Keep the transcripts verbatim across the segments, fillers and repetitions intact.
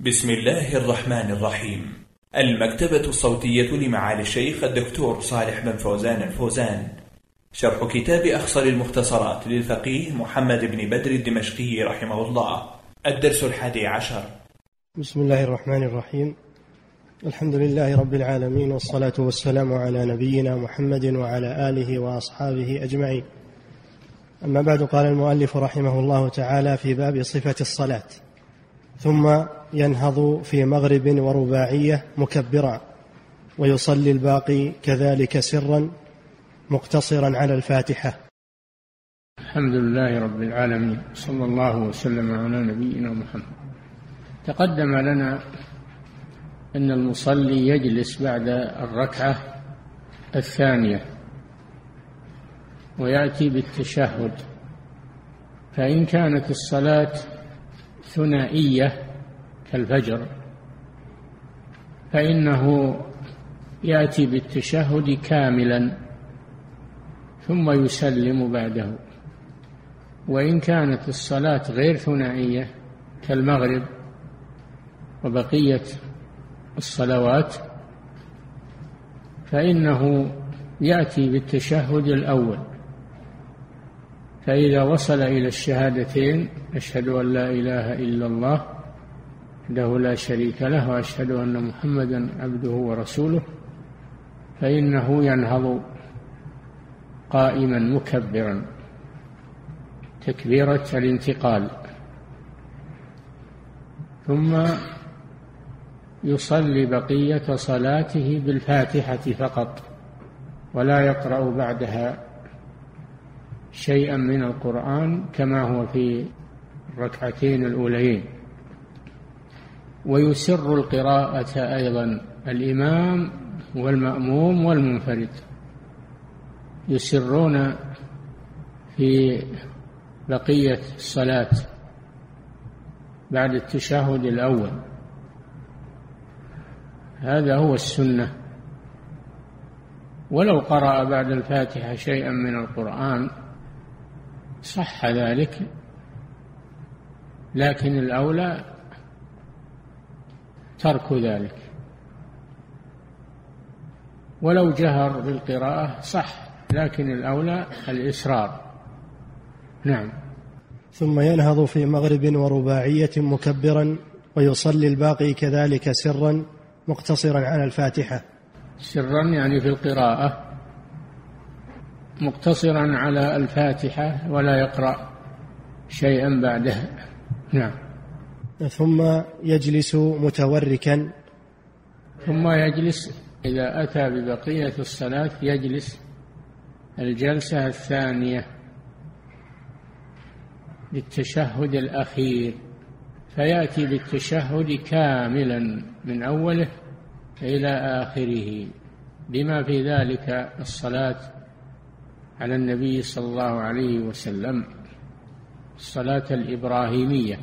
بسم الله الرحمن الرحيم. المكتبة الصوتية لمعالي الشيخ الدكتور صالح بن فوزان الفوزان، شرح كتاب أخصر المختصرات للفقيه محمد بن بدر الدمشقي رحمه الله. الدرس الحادي عشر. بسم الله الرحمن الرحيم. الحمد لله رب العالمين، والصلاة والسلام على نبينا محمد وعلى آله وأصحابه أجمعين. أما بعد، قال المؤلف رحمه الله تعالى في باب صفة الصلاة: ثم ينهض في مغرب ورباعية مكبرا، ويصلي الباقي كذلك سرا مقتصرا على الفاتحة. الحمد لله رب العالمين، صلى الله وسلم على نبينا محمد. تقدم لنا أن المصلي يجلس بعد الركعة الثانية ويأتي بالتشهد، فإن كانت الصلاة ثنائية كالفجر فإنه يأتي بالتشهد كاملا ثم يسلم بعده، وإن كانت الصلاة غير ثنائية كالمغرب وبقية الصلوات فإنه يأتي بالتشهد الأول، فإذا وصل إلى الشهادتين: أشهد أن لا إله إلا الله وحده لا شريك له وأشهد أن محمدا عبده ورسوله، فإنه ينهض قائما مكبرا تكبيرة الانتقال، ثم يصلي بقية صلاته بالفاتحة فقط، ولا يقرأ بعدها شيئا من القرآن كما هو في الركعتين الأوليين. ويسر القراءة أيضا الإمام والمأموم والمنفرد، يسرون في بقية الصلاة بعد التشهد الأول، هذا هو السنة. ولو قرأ بعد الفاتحة شيئا من القرآن صح ذلك، لكن الأولى ترك ذلك. ولو جهر بالقراءة صح، لكن الأولى الإسرار. نعم. ثم ينهض في مغرب ورباعية مكبرا، ويصلي الباقي كذلك سرا مقتصرا على الفاتحة. سرا يعني في القراءة، مقتصرا على الفاتحة ولا يقرأ شيئا بعدها. نعم. ثم يجلس متوركا. ثم يجلس إذا أتى ببقية الصلاة يجلس الجلسة الثانية للتشهد الأخير، فيأتي بالتشهد كاملا من أوله إلى آخره، بما في ذلك الصلاة على النبي صلى الله عليه وسلم، الصلاة الإبراهيمية.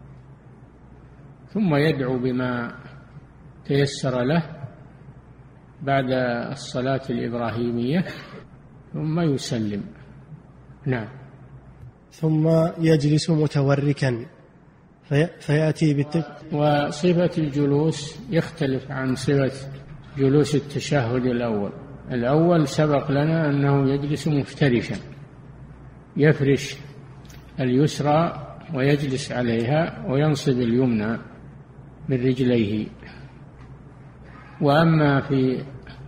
ثم يدعو بما تيسر له بعد الصلاة الإبراهيمية ثم يسلم. نعم. ثم يجلس متوركا في فيأتي بالتك... وصفة الجلوس يختلف عن صفة جلوس التشهد الأول. الأول سبق لنا أنه يجلس مفترشا، يفرش اليسرى ويجلس عليها وينصب اليمنى من رجليه. وأما في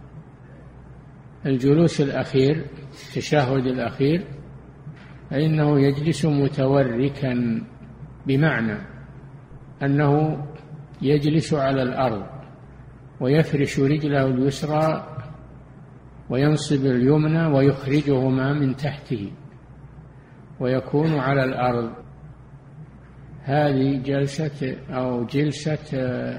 الجلوس الأخير التشهد الأخير فإنه يجلس متوركا، بمعنى أنه يجلس على الأرض ويفرش رجله اليسرى وينصب اليمنى ويخرجهما من تحته ويكون على الأرض. هذه جلسة أو جلسة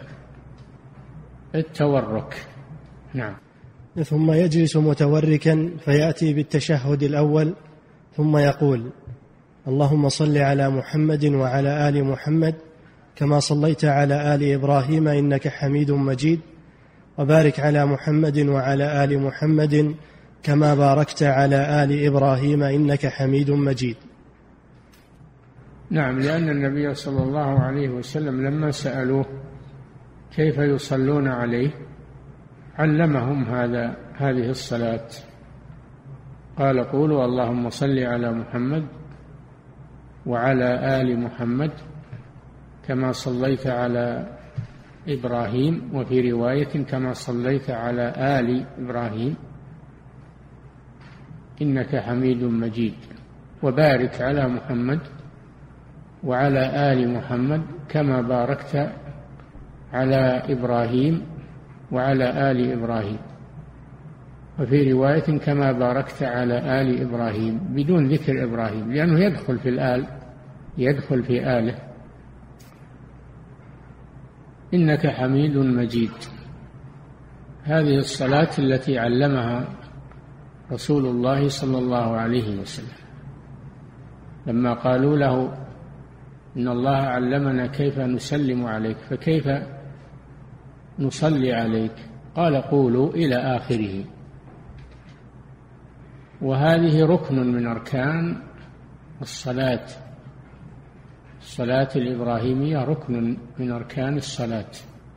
التورك. نعم. ثم يجلس متوركا فيأتي بالتشهد الأول، ثم يقول: اللهم صل على محمد وعلى آل محمد كما صليت على آل إبراهيم إنك حميد مجيد، وبارك على محمد وعلى آل محمد كما باركت على آل إبراهيم إنك حميد مجيد. نعم، لأن النبي صلى الله عليه وسلم لما سألوه كيف يصلون عليه، علمهم هذا هذه الصلاة. قال قولوا اللهم صل على محمد وعلى آل محمد كما صليت على إبراهيم، وفي رواية كما صليت على آل إبراهيم إنك حميد مجيد، وبارك على محمد وعلى آل محمد كما باركت على إبراهيم وعلى آل إبراهيم، وفي رواية كما باركت على آل إبراهيم بدون ذكر إبراهيم، لأنه يدخل في الآل، يدخل في آله. إنك حميد مجيد. هذه الصلاة التي علمها رسول الله صلى الله عليه وسلم لما قالوا له إن الله علمنا كيف نسلم عليك فكيف نصلي عليك، قال قولوا إلى آخره. وهذه ركن من أركان الصلاة، الصلاة الإبراهيمية ركن من أركان الصلاة.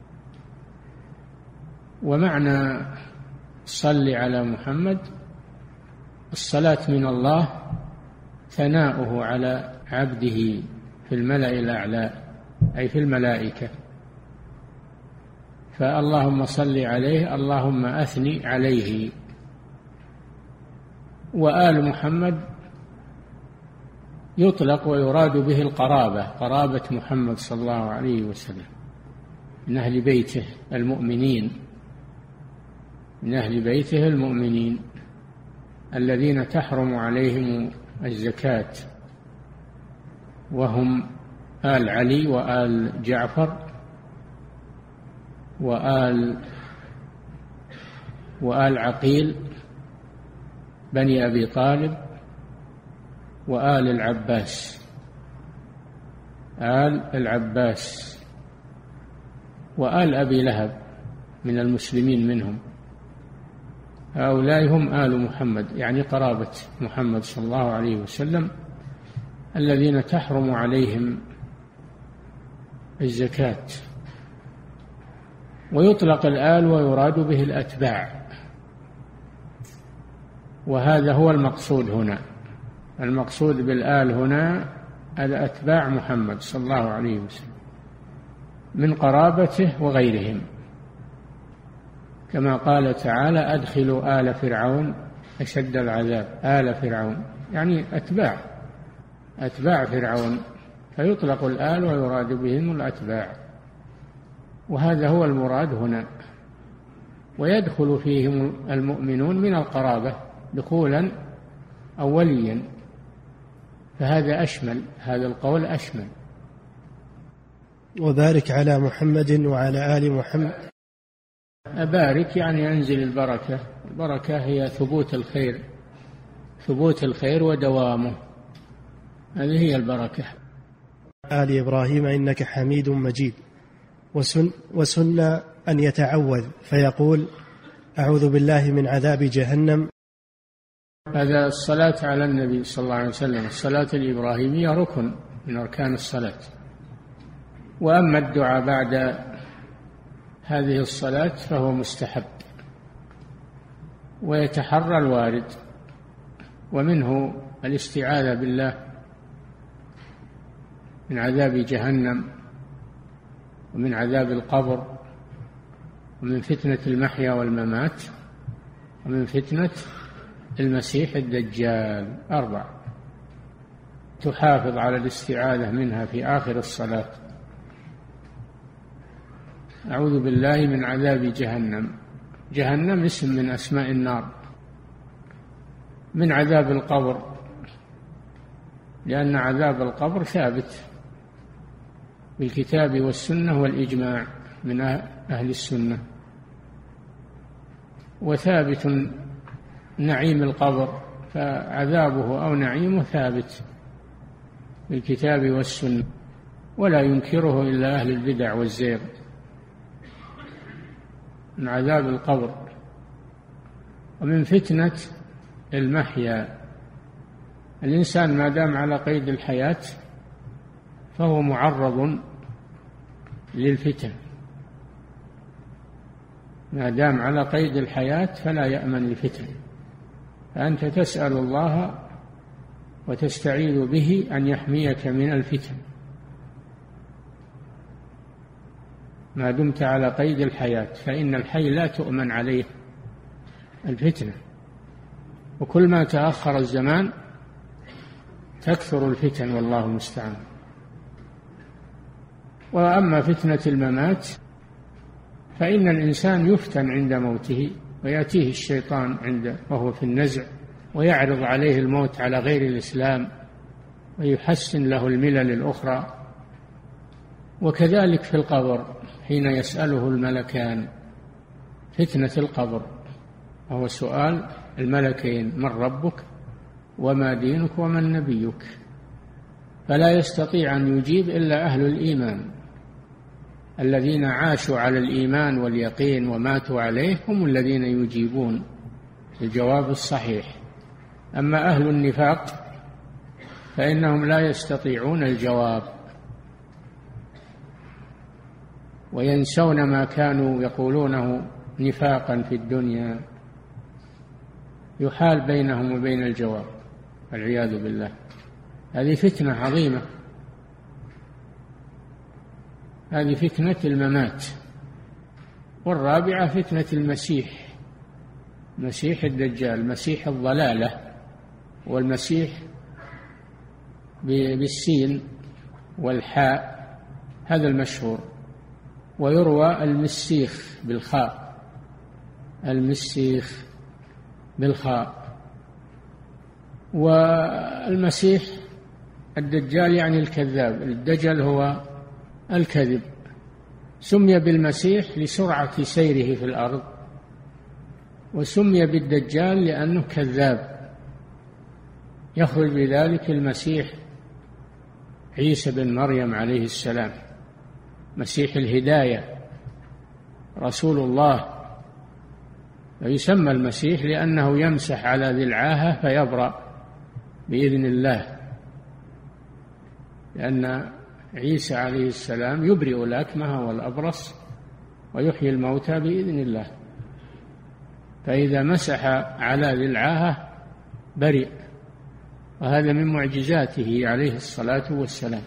ومعنى صل على محمد الصلاة من الله ثناؤه على عبده في الملأ الأعلى، أي في الملائكة. فاللهم صل عليه، اللهم أثني عليه. وآل محمد يطلق ويراد به القرابة، قرابة محمد صلى الله عليه وسلم من أهل بيته المؤمنين، من أهل بيته المؤمنين الذين تحرم عليهم الزكاة، وهم آل علي وآل جعفر وآل وآل عقيل بني أبي طالب وآل العباس، آل العباس وآل أبي لهب من المسلمين منهم. هؤلاء هم آل محمد، يعني قرابة محمد صلى الله عليه وسلم الذين تحرم عليهم الزكاة. ويطلق الآل ويراد به الأتباع، وهذا هو المقصود هنا. المقصود بالآل هنا الأتباع محمد صلى الله عليه وسلم من قرابته وغيرهم، كما قال تعالى أدخلوا آل فرعون أشد العذاب. آل فرعون يعني أتباع أتباع فرعون، فيطلق الآل ويراد بهم الأتباع، وهذا هو المراد هنا. ويدخل فيهم المؤمنون من القرابة دخولا أوليا، فهذا أشمل، هذا القول أشمل. وبارك على محمد وعلى آل محمد. أبارك يعني أنزل البركة، البركة هي ثبوت الخير، ثبوت الخير ودوامه، هذه هي البركة. آل إبراهيم إنك حميد مجيد. وسن, وسن أن يتعوذ فيقول أعوذ بالله من عذاب جهنم. هذا الصلاة على النبي صلى الله عليه وسلم، الصلاة الإبراهيمية ركن من أركان الصلاة. وأما الدعاء بعد هذه الصلاة فهو مستحب، ويتحرى الوارد، ومنه الاستعاذة بالله من عذاب جهنم ومن عذاب القبر ومن فتنة المحيا والممات ومن فتنة المسيح الدجال. أربع تحافظ على الاستعاذة منها في آخر الصلاة. أعوذ بالله من عذاب جهنم. جهنم اسم من أسماء النار. من عذاب القبر لأن عذاب القبر ثابت بالكتاب والسنة والإجماع من أهل السنة. وثابت نعيم القبر، فعذابه أو نعيمه ثابت بالكتاب والسنة، ولا ينكره إلا أهل البدع والزيغ. من عذاب القبر. ومن فتنة المحيا، الإنسان ما دام على قيد الحياة فهو معرض للفتن، ما دام على قيد الحياة فلا يأمن الفتن، فأنت تسأل الله وتستعيذ به أن يحميك من الفتن ما دمت على قيد الحياة، فإن الحي لا تؤمن عليه الفتنة، وكل ما تأخر الزمان تكثر الفتن والله المستعان. وأما فتنة الممات فإن الإنسان يفتن عند موته، ويأتيه الشيطان عند وهو في النزع ويعرض عليه الموت على غير الإسلام ويحسن له الملل الأخرى. وكذلك في القبر حين يسأله الملكان، فتنة القبر وهو سؤال الملكين: من ربك وما دينك ومن نبيك؟ فلا يستطيع أن يجيب إلا أهل الإيمان الذين عاشوا على الإيمان واليقين وماتوا عليه، هم الذين يجيبون الجواب الصحيح. أما أهل النفاق فإنهم لا يستطيعون الجواب وينسون ما كانوا يقولونه نفاقا في الدنيا، يحال بينهم وبين الجواب والعياذ بالله. هذه فتنة عظيمة، هذه فتنة الممات. والرابعة فتنة المسيح، مسيح الدجال، مسيح الضلالة، والمسيح بالسين والحاء هذا المشهور، ويروى المسيخ بالخاء، المسيخ بالخاء. والمسيح الدجال يعني الكذاب، الدجل هو الكذب، سمي بالمسيح لسرعة سيره في الأرض، وسمي بالدجال لأنه كذاب. يخرج بذلك المسيح عيسى بن مريم عليه السلام، مسيح الهداية، رسول الله. ويسمى المسيح لأنه يمسح على ذي العاهة فيبرأ بإذن الله، لأن عيسى عليه السلام يبرئ الأكمه والأبرص ويحيي الموتى بإذن الله، فإذا مسح على ذي العاهة برئ، وهذا من معجزاته عليه الصلاة والسلام.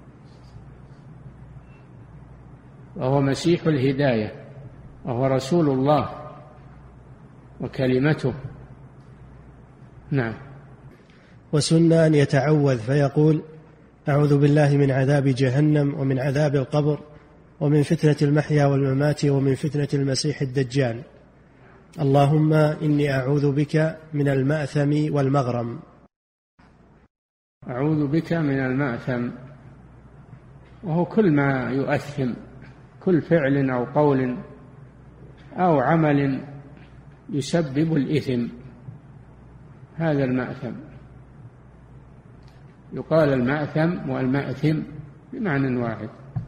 وهو مسيح الهداية، وهو رسول الله وكلمته. نعم. وسن أن يتعوذ فيقول: أعوذ بالله من عذاب جهنم ومن عذاب القبر ومن فتنة المحيا والممات ومن فتنة المسيح الدجال، اللهم إني أعوذ بك من المأثم والمغرم. أعوذ بك من المأثم، وهو كل ما يؤثم، كل فعل أو قول أو عمل يسبب الإثم، هذا المأثم. يقال المأثم والمأثم بمعنى واحد،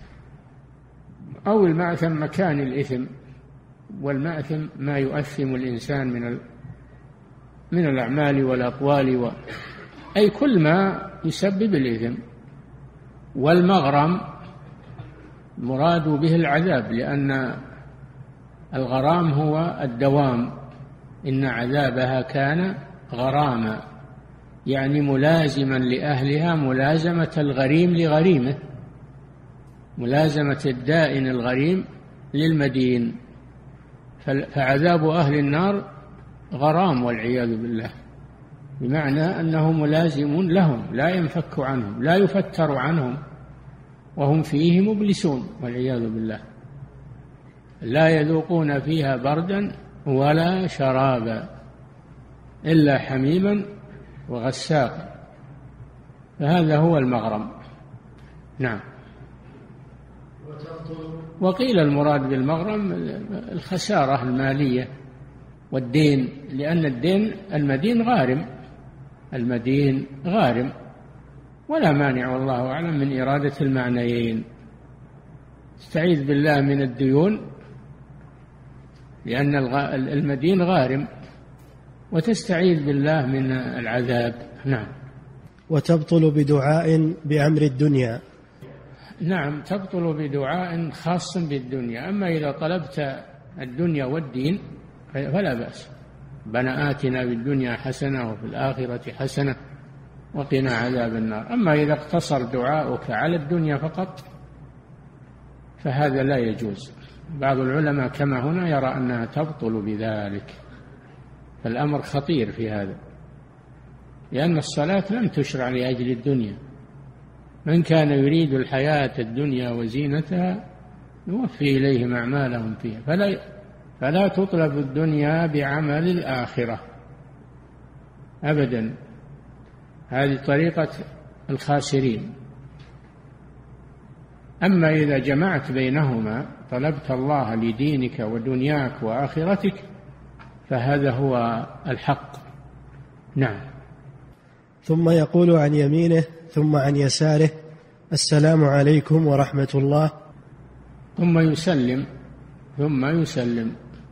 أو المأثم مكان الإثم، والمأثم ما يؤثم الإنسان من من الأعمال والأقوال و... أي كل ما يسبب الإثم. والمغرم مراد به العذاب، لأن الغرام هو الدوام، إن عذابها كان غراما، يعني ملازما لأهلها ملازمة الغريم لغريمه، ملازمة الدائن الغريم للمدين. فعذاب أهل النار غرام والعياذ بالله، بمعنى أنه ملازم لهم، لا ينفك عنهم، لا يفتر عنهم، وهم فيه مبلسون والعياذ بالله، لا يذوقون فيها بردا ولا شرابا إلا حميما وغساقا، فهذا هو المغرم. نعم. وقيل المراد بالمغرم الخسارة المالية والدين، لأن الدين المدين غارم، المدين غارم، ولا مانع والله أعلم من إرادة المعنيين. استعيذ بالله من الديون لأن المدين غارم، وتستعيذ بالله من العذاب. نعم. وتبطل بدعاء بأمر الدنيا. نعم، تبطل بدعاء خاص بالدنيا. أما إذا طلبت الدنيا والدين فلا بأس. ربنا آتنا في الدنيا حسنة وفي الآخرة حسنة وقنا عذاب النار. أما إذا اقتصر دعاؤك على الدنيا فقط فهذا لا يجوز. بعض العلماء كما هنا يرى أنها تبطل بذلك، فالأمر خطير في هذا، لأن الصلاة لم تشرع لأجل الدنيا. من كان يريد الحياة الدنيا وزينتها نوفي إليهم أعمالهم فيها، فلا, فلا تطلب الدنيا بعمل الآخرة أبدا. هذه طريقة الخاسرين. أما إذا جمعت بينهما طلبت الله لدينك ودنياك وآخرتك فهذا هو الحق. نعم. ثم يقول عن يمينه ثم عن يساره: السلام عليكم ورحمة الله. ثم يسلم ثم يسلم.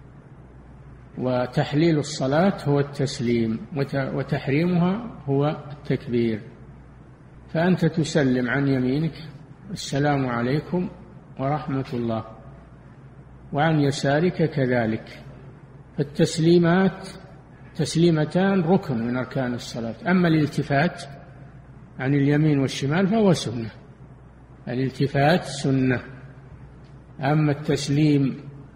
وتحليل الصلاة هو التسليم، وتحريمها هو التكبير. فأنت تسلم عن يمينك: السلام عليكم ورحمة الله، وعن يسارك كذلك. فالتسليمات تسليمتان ركن من أركان الصلاة. أما الالتفات عن اليمين والشمال فهو سنة، الالتفات سنة. أما التسليم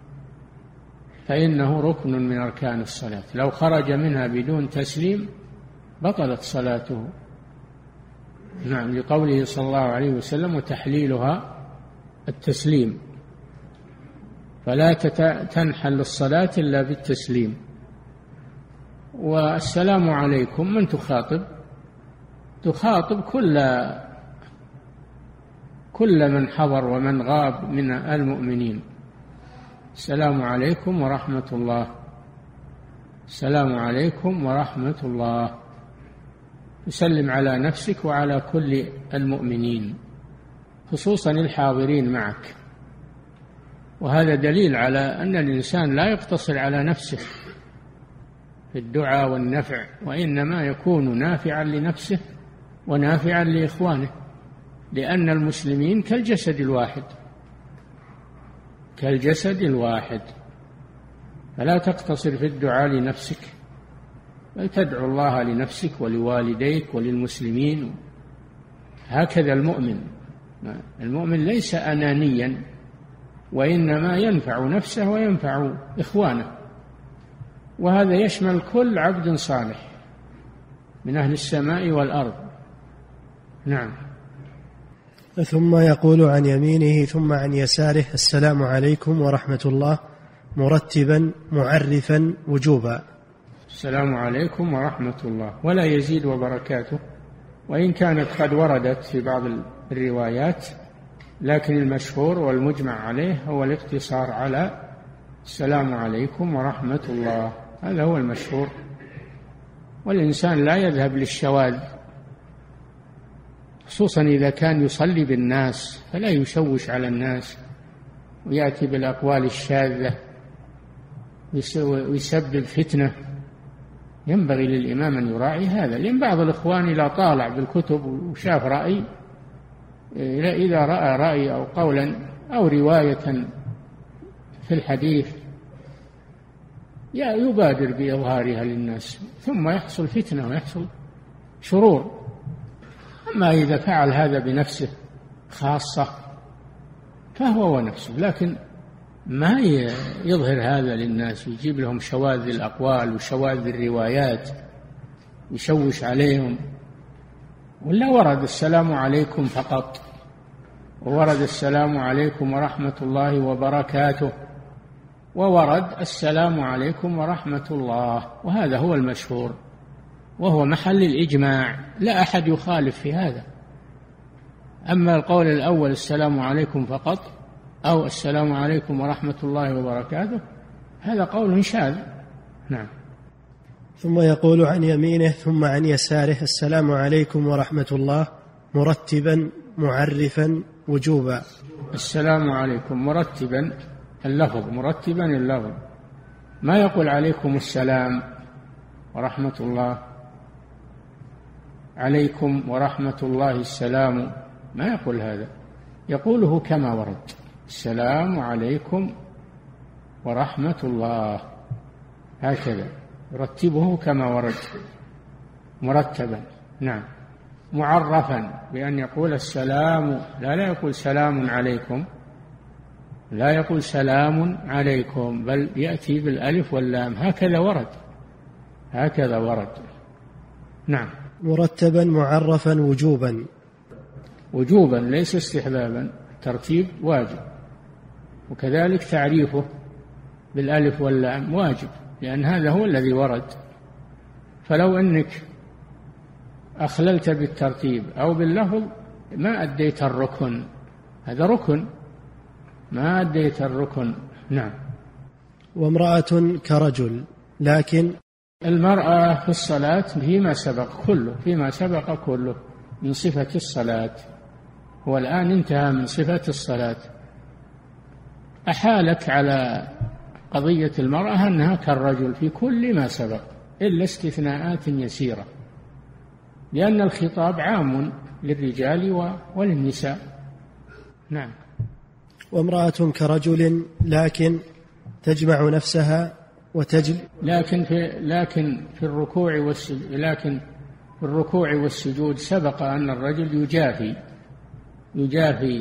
فإنه ركن من أركان الصلاة، لو خرج منها بدون تسليم بطلت صلاته. نعم، لقوله صلى الله عليه وسلم: وتحليلها التسليم. فلا تنحل الصلاة إلا بالتسليم. والسلام عليكم من تخاطب؟ تخاطب كل كل من حضر ومن غاب من المؤمنين. السلام عليكم ورحمة الله، السلام عليكم ورحمة الله. تسلم على نفسك وعلى كل المؤمنين، خصوصا الحاضرين معك. وهذا دليل على أن الإنسان لا يقتصر على نفسه في الدعاء والنفع، وإنما يكون نافعا لنفسه ونافعا لإخوانه، لأن المسلمين كالجسد الواحد كالجسد الواحد فلا تقتصر في الدعاء لنفسك، بل تدعو الله لنفسك ولوالديك وللمسلمين. هكذا المؤمن المؤمن ليس أنانيا، وإنما ينفع نفسه وينفع إخوانه، وهذا يشمل كل عبد صالح من أهل السماء والأرض. نعم. ثم يقول عن يمينه ثم عن يساره: السلام عليكم ورحمة الله، مرتبا معرفا وجوبا. السلام عليكم ورحمة الله، ولا يزيد وبركاته، وإن كانت قد وردت في بعض الروايات، لكن المشهور والمجمع عليه هو الاقتصار على السلام عليكم ورحمة الله، هذا هو المشهور. والإنسان لا يذهب للشواذ، خصوصا إذا كان يصلي بالناس، فلا يشوش على الناس ويأتي بالأقوال الشاذة ويسبب فتنة. ينبغي للإمام أن يراعي هذا، لأن بعض الإخوان إذا طالع بالكتب وشاف رأي، إذا رأى رأي أو قولا أو رواية في الحديث يبادر بإظهارها للناس، ثم يحصل فتنة ويحصل شرور. أما إذا فعل هذا بنفسه خاصة فهو ونفسه، لكن ما يظهر هذا للناس، يجيب لهم شواذ الأقوال وشواذ الروايات يشوش عليهم. ولا ورد السلام عليكم فقط، وورد السلام عليكم ورحمة الله وبركاته، وورد السلام عليكم ورحمة الله، وهذا هو المشهور وهو محل الإجماع، لا أحد يخالف في هذا. أما القول الأول السلام عليكم فقط أو السلام عليكم ورحمة الله وبركاته هذا قول شاذ. نعم. ثم يقول عن يمينه ثم عن يساره: السلام عليكم ورحمة الله، مرتبا معرفا وجوبا. السلام عليكم مرتبا اللفظ، مرتبا اللفظ، ما يقول عليكم السلام ورحمة الله، عليكم ورحمة الله السلام، ما يقول هذا، يقوله كما ورد: السلام عليكم ورحمة الله، هكذا يرتبه كما ورد مرتبا. نعم. معرفا بأن يقول السلام، لا لا يقول سلام عليكم، لا يقول سلام عليكم، بل يأتي بالألف واللام، هكذا ورد، هكذا ورد. نعم. مرتبا معرفا وجوبا، وجوبا ليس استحبابا، ترتيب واجب، وكذلك تعريفه بالألف واللام واجب، لأن هذا هو الذي ورد. فلو أنك أخللت بالترتيب أو باللفظ ما أديت الركن، هذا ركن، ما أديت الركن. نعم. وامرأة كرجل، لكن المرأة في الصلاة فيما سبق كله، فيما سبق كله من صفة الصلاة، هو الآن انتهى من صفة الصلاة. أحالك على قضية المرأة أنها كالرجل في كل ما سبق إلا استثناءات يسيرة، لأن الخطاب عام للرجال وللنساء. نعم. وامرأة كرجل لكن تجمع نفسها وتجل لكن في لكن في الركوع والسجود لكن في الركوع والسجود سبق أن الرجل يجافي يجافي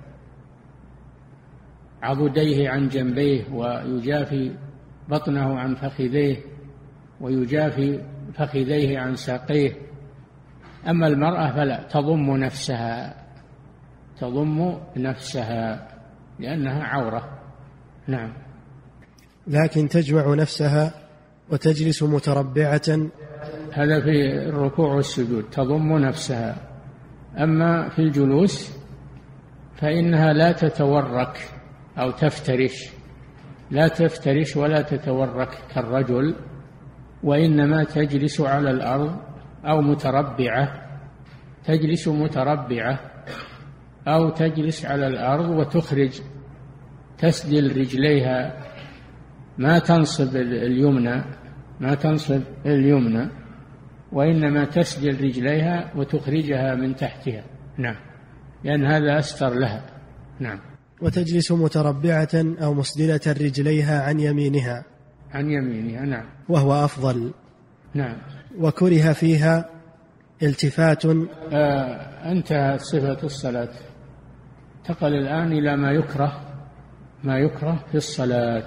عضديه عن جنبيه، ويجافي بطنه عن فخذيه، ويجافي فخذيه عن ساقيه. أما المرأة فلا، تضم نفسها تضم نفسها لأنها عورة. نعم. لكن تجمع نفسها وتجلس متربعة، هذا في الركوع والسجود، تضم نفسها. أما في الجلوس فإنها لا تتورك أو تفترش، لا تفترش ولا تتورك كالرجل، وإنما تجلس على الأرض أو متربعة، تجلس متربعة أو تجلس على الأرض وتخرج تسدل رجليها، ما تنصب اليمنى ما تنصب اليمنى وإنما تسدل رجليها وتخرجها من تحتها. نعم. لأن هذا أستر لها. نعم. وتجلس متربعة أو مسدلة رجليها عن يمينها عن يمينها. نعم. وهو أفضل. نعم. وكره فيها التفات. آه انتهت صفة الصلاة، انتقل الآن إلى ما يكره ما يكره في الصلاة.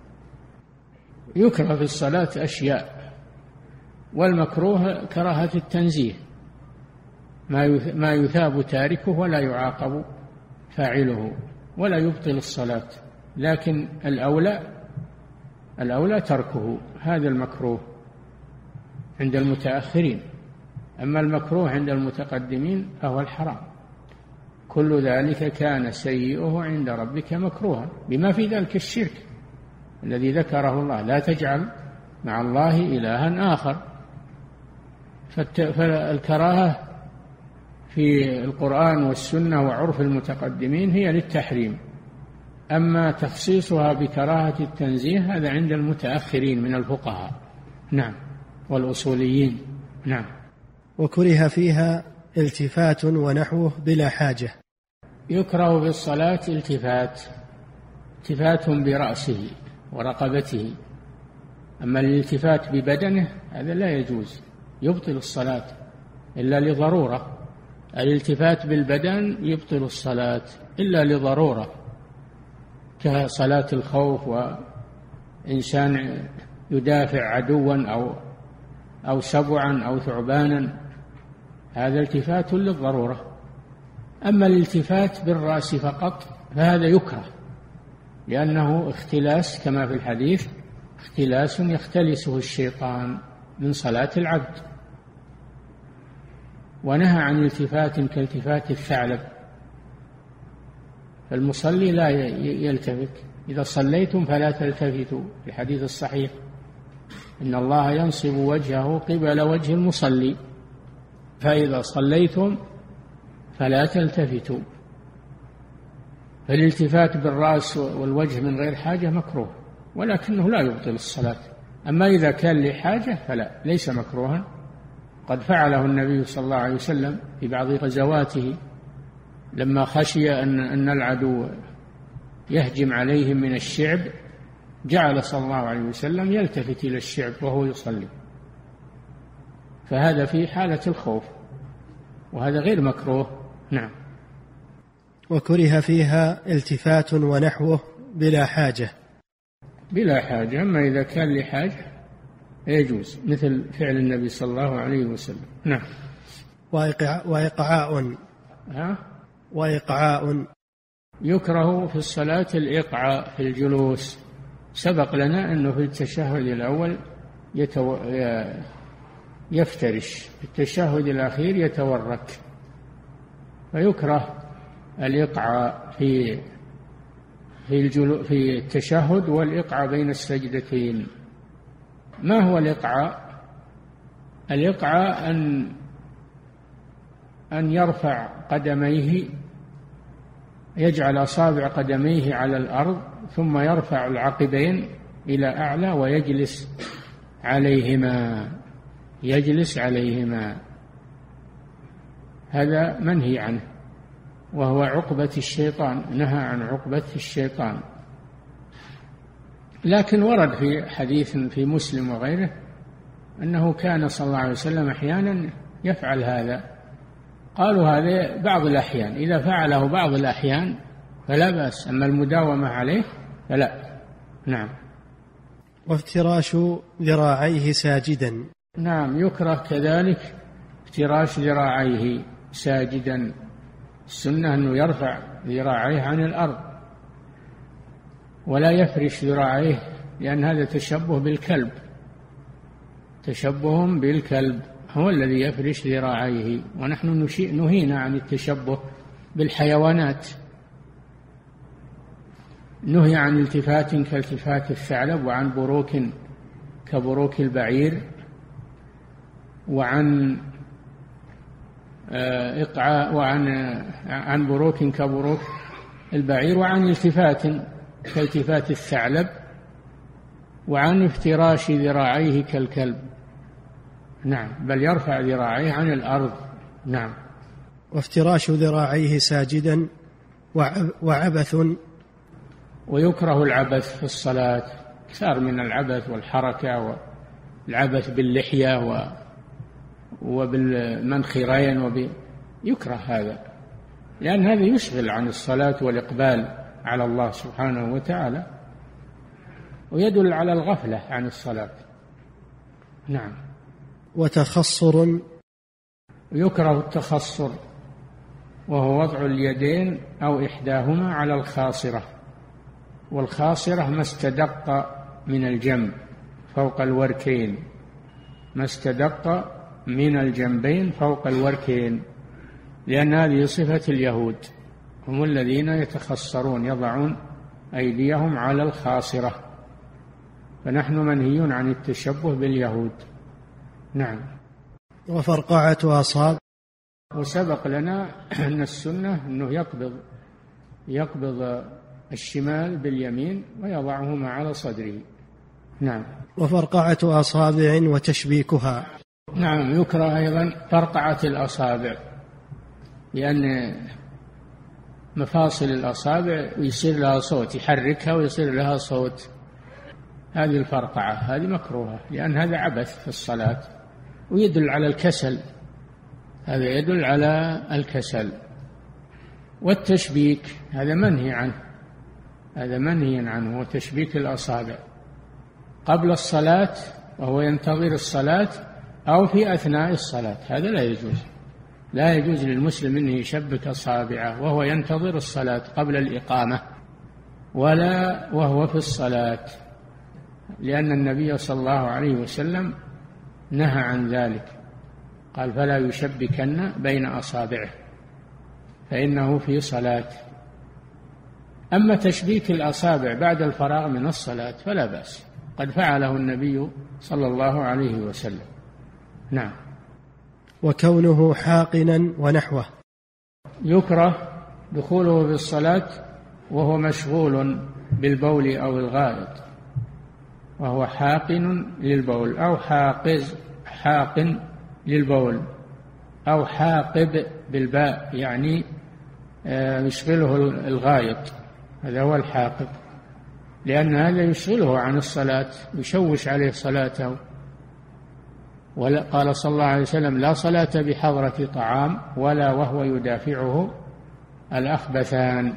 يكره في الصلاة أشياء، والمكروه كراهة التنزيه، ما يثاب تاركه ولا يعاقب فاعله ولا يبطل الصلاة، لكن الأولى الأولى تركه، هذا المكروه عند المتأخرين. أما المكروه عند المتقدمين فهو الحرام. كل ذلك كان سيئه عند ربك مكروها، بما في ذلك الشرك الذي ذكره الله، لا تجعل مع الله إلها آخر. فالكراهة في القرآن والسنة وعرف المتقدمين هي للتحريم، أما تخصيصها بكراهة التنزيه هذا عند المتأخرين من الفقهاء. نعم. والأصوليين. نعم. وكره فيها التفات ونحوه بلا حاجة. يكره في الصلاة التفات التفات برأسه ورقبته، أما الالتفات ببدنه هذا لا يجوز، يبطل الصلاة إلا لضرورة. الالتفات بالبدن يبطل الصلاة إلا لضرورة، كصلاة الخوف، وإنسان يدافع عدوا أو أو سبعا أو ثعبانا، هذا التفات للضرورة. أما الالتفات بالرأس فقط فهذا يكره، لأنه اختلاس كما في الحديث، اختلاس يختلسه الشيطان من صلاة العبد. ونهى عن التفات كالتفات الثعلب، فالمصلي لا يلتفت. إذا صليتم فلا تلتفتوا، في الحديث الصحيح إن الله ينصب وجهه قبل وجه المصلي، فإذا صليتم فلا تلتفتوا. فالالتفات بالرأس والوجه من غير حاجة مكروه، ولكنه لا يبطل الصلاة. أما إذا كان لحاجة فلا، ليس مكروها. قد فعله النبي صلى الله عليه وسلم في بعض غزواته لما خشي أن أن العدو يهجم عليهم من الشعب، جعل صلى الله عليه وسلم يلتفت إلى الشعب وهو يصلي، فهذا في حالة الخوف، وهذا غير مكروه. نعم. وكره فيها التفات ونحوه بلا حاجة. بلا حاجة، أما إذا كان لحاجة يجوز، مثل فعل النبي صلى الله عليه وسلم. نعم. وإقعاء وإقعاء ها؟ وإقعاء يكره في الصلاة الإقعاء في الجلوس، سبق لنا أنه في التشهد الأول يتو... يفترش، في التشهد الأخير يتورك، فيكره الإقعاء في في, الجلو... في التشهد والإقعاء بين السجدتين. ما هو الإقعاء؟ الإقعاء أن أن يرفع قدميه، يجعل أصابع قدميه على الأرض ثم يرفع العقبين إلى أعلى ويجلس عليهما يجلس عليهما هذا منهي عنه، وهو عقبة الشيطان، نهى عن عقبة الشيطان. لكن ورد في حديث في مسلم وغيره أنه كان صلى الله عليه وسلم أحيانا يفعل هذا، قالوا هذا بعض الأحيان، إذا فعله بعض الأحيان فلا بأس، أما المداومة عليه فلا. نعم. وافتراش ذراعيه ساجدا. نعم، يكره كذلك افتراش ذراعيه ساجدا، السنة أنه يرفع ذراعيه عن الأرض ولا يفرش ذراعيه، لأن هذا تشبه بالكلب، تشبه بالكلب هو الذي يفرش ذراعيه، ونحن نهينا عن التشبه بالحيوانات، نهي عن التفات كالتفات الثعلب، وعن بروك كبروك البعير، وعن إقعاء وعن عن بروك كبروك البعير، وعن التفات كالتفات الثعلب، وعن افتراش ذراعيه كالكلب. نعم، بل يرفع ذراعيه عن الأرض. نعم. وافتراش ذراعيه ساجدا وعبث. ويكره العبث في الصلاة، كثار من العبث والحركة والعبث باللحية و وبالمنخرين وب... يكره هذا، لأن هذا يشغل عن الصلاة والإقبال على الله سبحانه وتعالى، ويدل على الغفلة عن الصلاة. نعم. وتخصر. يكره التخصر، وهو وضع اليدين أو إحداهما على الخاصرة، والخاصرة ما استدق من الجنب فوق الوركين، ما استدق من الجنبين فوق الوركين، لأن هذه صفة اليهود، هم الذين يتخصرون، يضعون أيديهم على الخاصرة، فنحن منهيون عن التشبه باليهود. نعم. وفرقعة أصابع. وسبق لنا أن السنة أنه يقبض يقبض الشمال باليمين ويضعهما على صدره. نعم. وفرقعة أصابع وتشبيكها. نعم، يكره أيضا فرقعة الأصابع، لأن مفاصل الأصابع يصير لها صوت، يحركها ويصير لها صوت، هذه الفرقعة هذه مكروهة، لأن هذا عبث في الصلاة ويدل على الكسل، هذا يدل على الكسل. والتشبيك هذا منهي عنه، هذا منهي عنه، وتشبيك الأصابع قبل الصلاة وهو ينتظر الصلاة أو في أثناء الصلاة، هذا لا يجوز، لا يجوز للمسلم أنه يشبك أصابعه وهو ينتظر الصلاة قبل الإقامة ولا وهو في الصلاة، لأن النبي صلى الله عليه وسلم نهى عن ذلك، قال فلا يشبكن بين أصابعه فإنه في صلاة. أما تشبيك الأصابع بعد الفراغ من الصلاة فلا بأس، قد فعله النبي صلى الله عليه وسلم. نعم. وكونه حاقنا ونحوه. يكره دخوله في الصلاة وهو مشغول بالبول أو الغائط، وهو حاقن للبول أو حاقز حاقن للبول أو حاقب بالباء، يعني يشغله الغائط، هذا هو الحاقب. لأن هذا يشغله عن الصلاة، يشوش عليه صلاته. قال صلى الله عليه وسلم: لا صلاة بحضرة طعام ولا وهو يدافعه الأخبثان.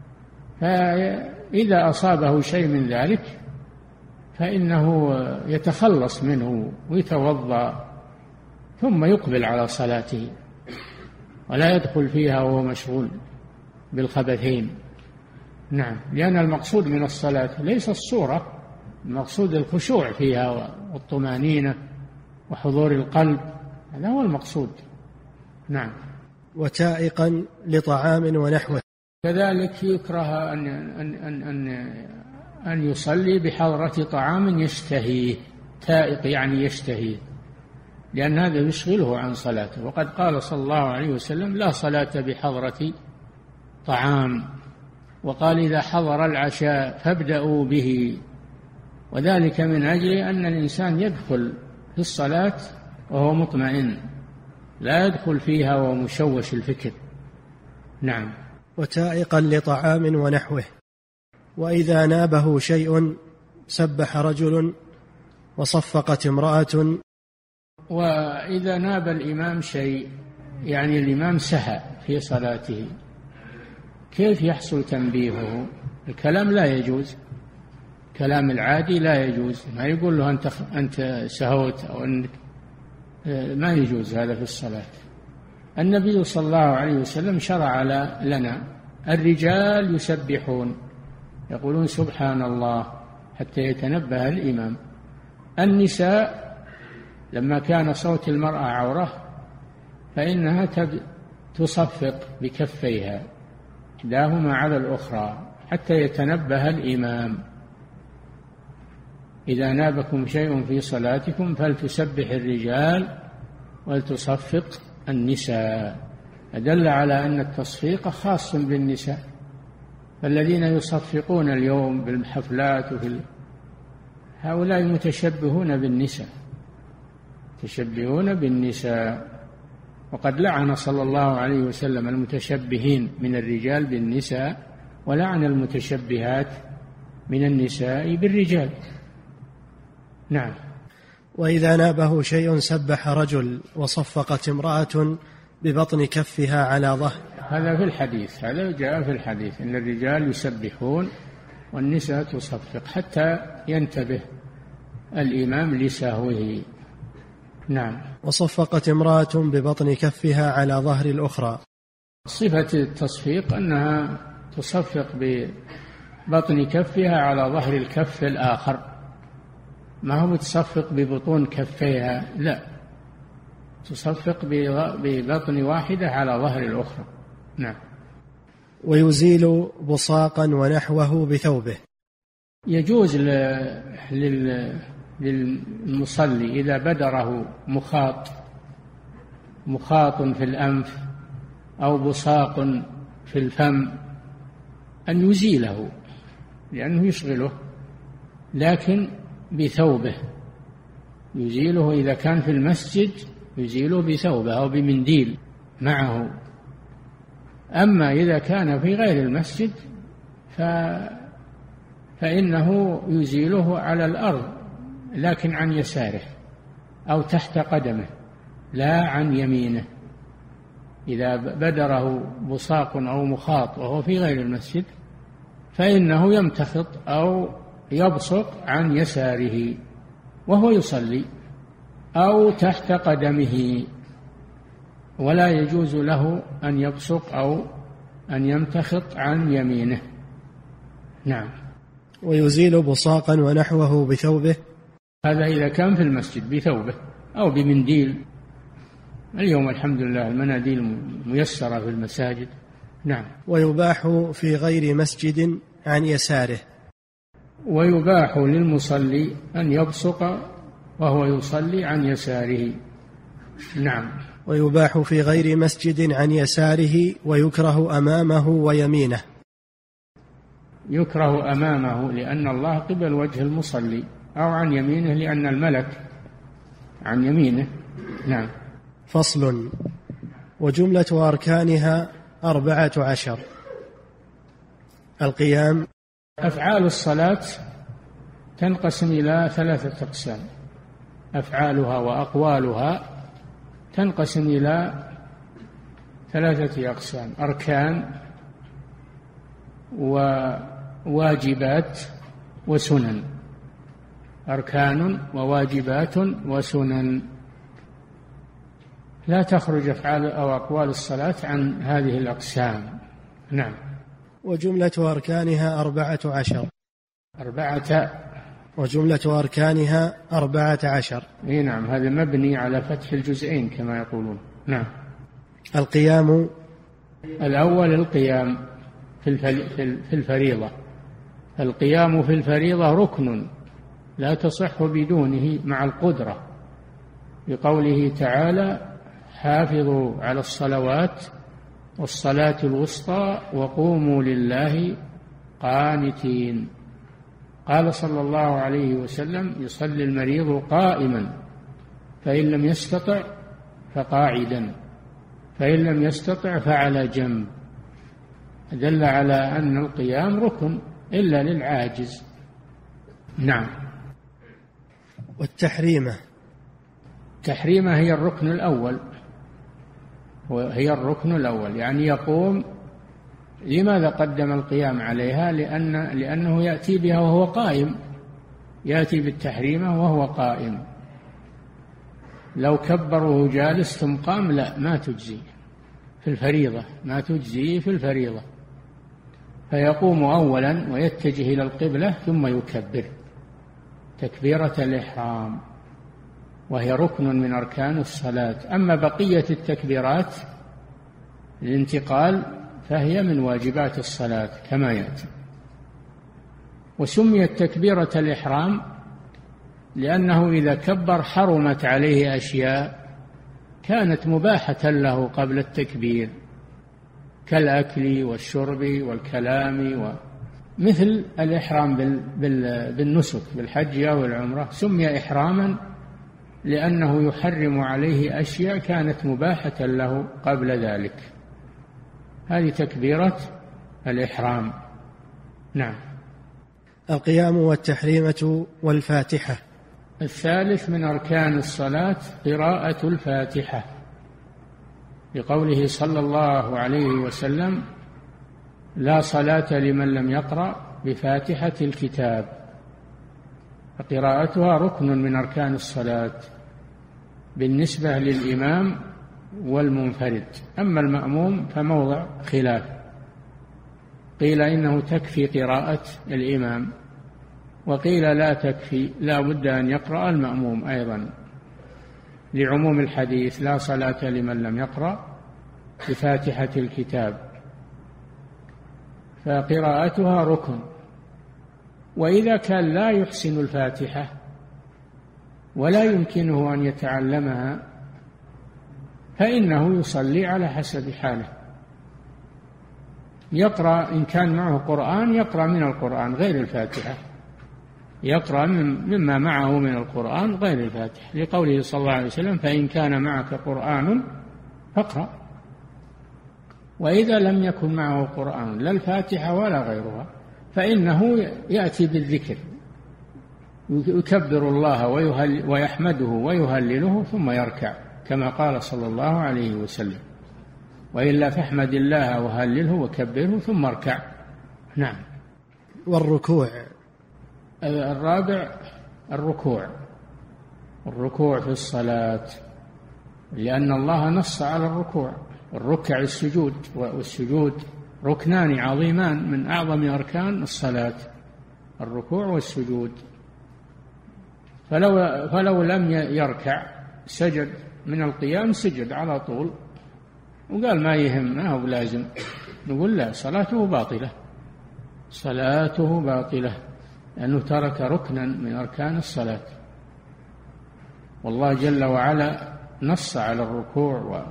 فإذا أصابه شيء من ذلك فإنه يتخلص منه ويتوضأ ثم يقبل على صلاته، ولا يدخل فيها وهو مشغول بالخبثين. نعم، لأن المقصود من الصلاة ليس الصورة، المقصود الخشوع فيها والطمأنينة وحضور القلب، هذا هو المقصود. نعم. وتائقا لطعام ونحوه، كذلك يكره أن, أن, أن, أن, أن يصلي بحضرة طعام يشتهيه. تائق يعني يشتهيه، لأن هذا يشغله عن صلاته. وقد قال صلى الله عليه وسلم: لا صلاة بحضرة طعام. وقال: إذا حضر العشاء فابدأوا به. وذلك من أجل أن الإنسان يدخل في الصلاة وهو مطمئن، لا يدخل فيها وهو مشوش الفكر. نعم. وتائقا لطعام ونحوه. وإذا نابه شيء سبح رجل وصفقت امرأة. وإذا ناب الإمام شيء يعني الإمام سهى في صلاته، كيف يحصل تنبيهه؟ الكلام لا يجوز، كلام العادي لا يجوز، ما يقول له أنت أنت سهوت أو أنك، ما يجوز هذا في الصلاة. النبي صلى الله عليه وسلم شرع لنا: الرجال يسبحون يقولون سبحان الله حتى يتنبه الإمام. النساء لما كان صوت المرأة عورة فإنها تصفق بكفيها إحداهما على الأخرى حتى يتنبه الإمام. إذا نابكم شيء في صلاتكم فلتسبح الرجال ولتصفق النساء. أدل على أن التصفيق خاص بالنساء. فالذين يصفقون اليوم بالحفلات وفي هؤلاء متشبهون بالنساء، متشبهون بالنساء. وقد لعن صلى الله عليه وسلم المتشبهين من الرجال بالنساء، ولعن المتشبهات من النساء بالرجال. نعم. وإذا نابه شيء سبح رجل وصفقت امرأة ببطن كفها على ظهر. هذا في الحديث، هذا جاء في الحديث أن الرجال يسبحون والنساء تصفق حتى ينتبه الإمام لسهوه. نعم. وصفقت امرأة ببطن كفها على ظهر الأخرى. صفة التصفيق أنها تصفق ببطن كفها على ظهر الكف الآخر، ما هو تصفق ببطون كفيها، لا، تصفق ببطن واحدة على ظهر الأخرى. نعم. ويزيل بصاقا ونحوه بثوبه. يجوز للمصلي إذا بدره مخاط مخاط في الأنف أو بصاق في الفم أن يزيله لأنه يشغله، لكن بثوبه يزيله. إذا كان في المسجد يزيله بثوبه أو بمنديل معه. أما إذا كان في غير المسجد ف... فإنه يزيله على الأرض لكن عن يساره أو تحت قدمه لا عن يمينه. إذا بدره بصاق أو مخاط وهو في غير المسجد فإنه يمتخط أو يبصق عن يساره وهو يصلي أو تحت قدمه، ولا يجوز له أن يبصق أو أن يمتخط عن يمينه. نعم. ويزيل بصاقا ونحوه بثوبه. هذا إذا كان في المسجد بثوبه أو بمنديل. اليوم الحمد لله المناديل ميسرة في المساجد. نعم. ويباح في غير مسجد عن يساره. ويباح للمصلي أن يبصق وهو يصلي عن يساره. نعم. ويباح في غير مسجد عن يساره ويكره أمامه ويمينه. يكره أمامه لأن الله قبل وجه المصلي، أو عن يمينه لأن الملك عن يمينه. نعم. فصل. وجملة أركانها أربعة عشر: القيام أفعال الصلاة تنقسم إلى ثلاثة أقسام، أفعالها وأقوالها تنقسم إلى ثلاثة أقسام: أركان وواجبات وسنن. أركان وواجبات وسنن، لا تخرج أفعال أو أقوال الصلاة عن هذه الأقسام. نعم. وجملة أركانها أربعة عشر. أربعة وجملة أركانها أربعة عشر. إيه نعم، هذا مبني على فتح الجزئين كما يقولون. نعم. القيام الأول القيام في الفريضة. القيام في الفريضة ركن لا تصح بدونه مع القدرة، بقوله تعالى: حافظوا على الصلوات والصلاة الوسطى وقوموا لله قانتين. قال صلى الله عليه وسلم: يصلي المريض قائما، فإن لم يستطع فقاعدا، فإن لم يستطع فعلى جنب. دل على أن القيام ركن إلا للعاجز. نعم. والتحريمة التحريمة هي الركن الأول، وهي الركن الأول يعني يقوم. لماذا قدم القيام عليها؟ لأن لأنه يأتي بها وهو قائم، يأتي بالتحريمة وهو قائم. لو كبره جالس ثم قام لا، ما تجزي في الفريضة، ما تجزي في الفريضة. فيقوم أولا ويتجه إلى القبلة ثم يكبر تكبيرة الإحرام، وهي ركن من أركان الصلاة. أما بقية التكبيرات الانتقال فهي من واجبات الصلاة كما يأتي. وسميت تكبيرة الإحرام لأنه إذا كبر حرمت عليه أشياء كانت مباحة له قبل التكبير، كالأكل والشرب والكلام، ومثل الإحرام بالنسك بالحج أو العمرة سمي إحراما لأنه يحرم عليه أشياء كانت مباحة له قبل ذلك. هذه تكبيرة الإحرام. نعم. القيام والتحريمة والفاتحة. الثالث من أركان الصلاة قراءة الفاتحة، لقوله صلى الله عليه وسلم: لا صلاة لمن لم يقرأ بفاتحة الكتاب. فقراءتها ركن من أركان الصلاة بالنسبة للإمام والمنفرد. أما المأموم فموضع خلاف، قيل إنه تكفي قراءة الإمام، وقيل لا تكفي، لا بد أن يقرأ المأموم أيضا، لعموم الحديث: لا صلاة لمن لم يقرأ بفاتحة الكتاب. فقراءتها ركن. وإذا كان لا يحسن الفاتحة ولا يمكنه أن يتعلمها فإنه يصلي على حسب حاله، يقرأ إن كان معه قرآن يقرأ من القرآن غير الفاتحة، يقرأ مما معه من القرآن غير الفاتحة، لقوله صلى الله عليه وسلم: فإن كان معك قرآن فاقرأ. وإذا لم يكن معه قرآن لا الفاتحة ولا غيرها فإنه يأتي بالذكر، يكبر الله ويحمده ويهلله ثم يركع كما قال صلى الله عليه وسلم: وإلا فاحمد الله وهلله وكبره ثم اركع. نعم. والركوع. الرابع الركوع. الركوع في الصلاة، لأن الله نص على الركوع. الركع السجود، والسجود ركنان عظيمان من أعظم أركان الصلاة، الركوع والسجود. فلو, فلو لم يركع سجد من القيام، سجد على طول وقال ما يهم ما هو لازم، نقول لا، صلاته باطلة، صلاته باطلة لأنه ترك ركنا من أركان الصلاة. والله جل وعلا نص على الركوع: و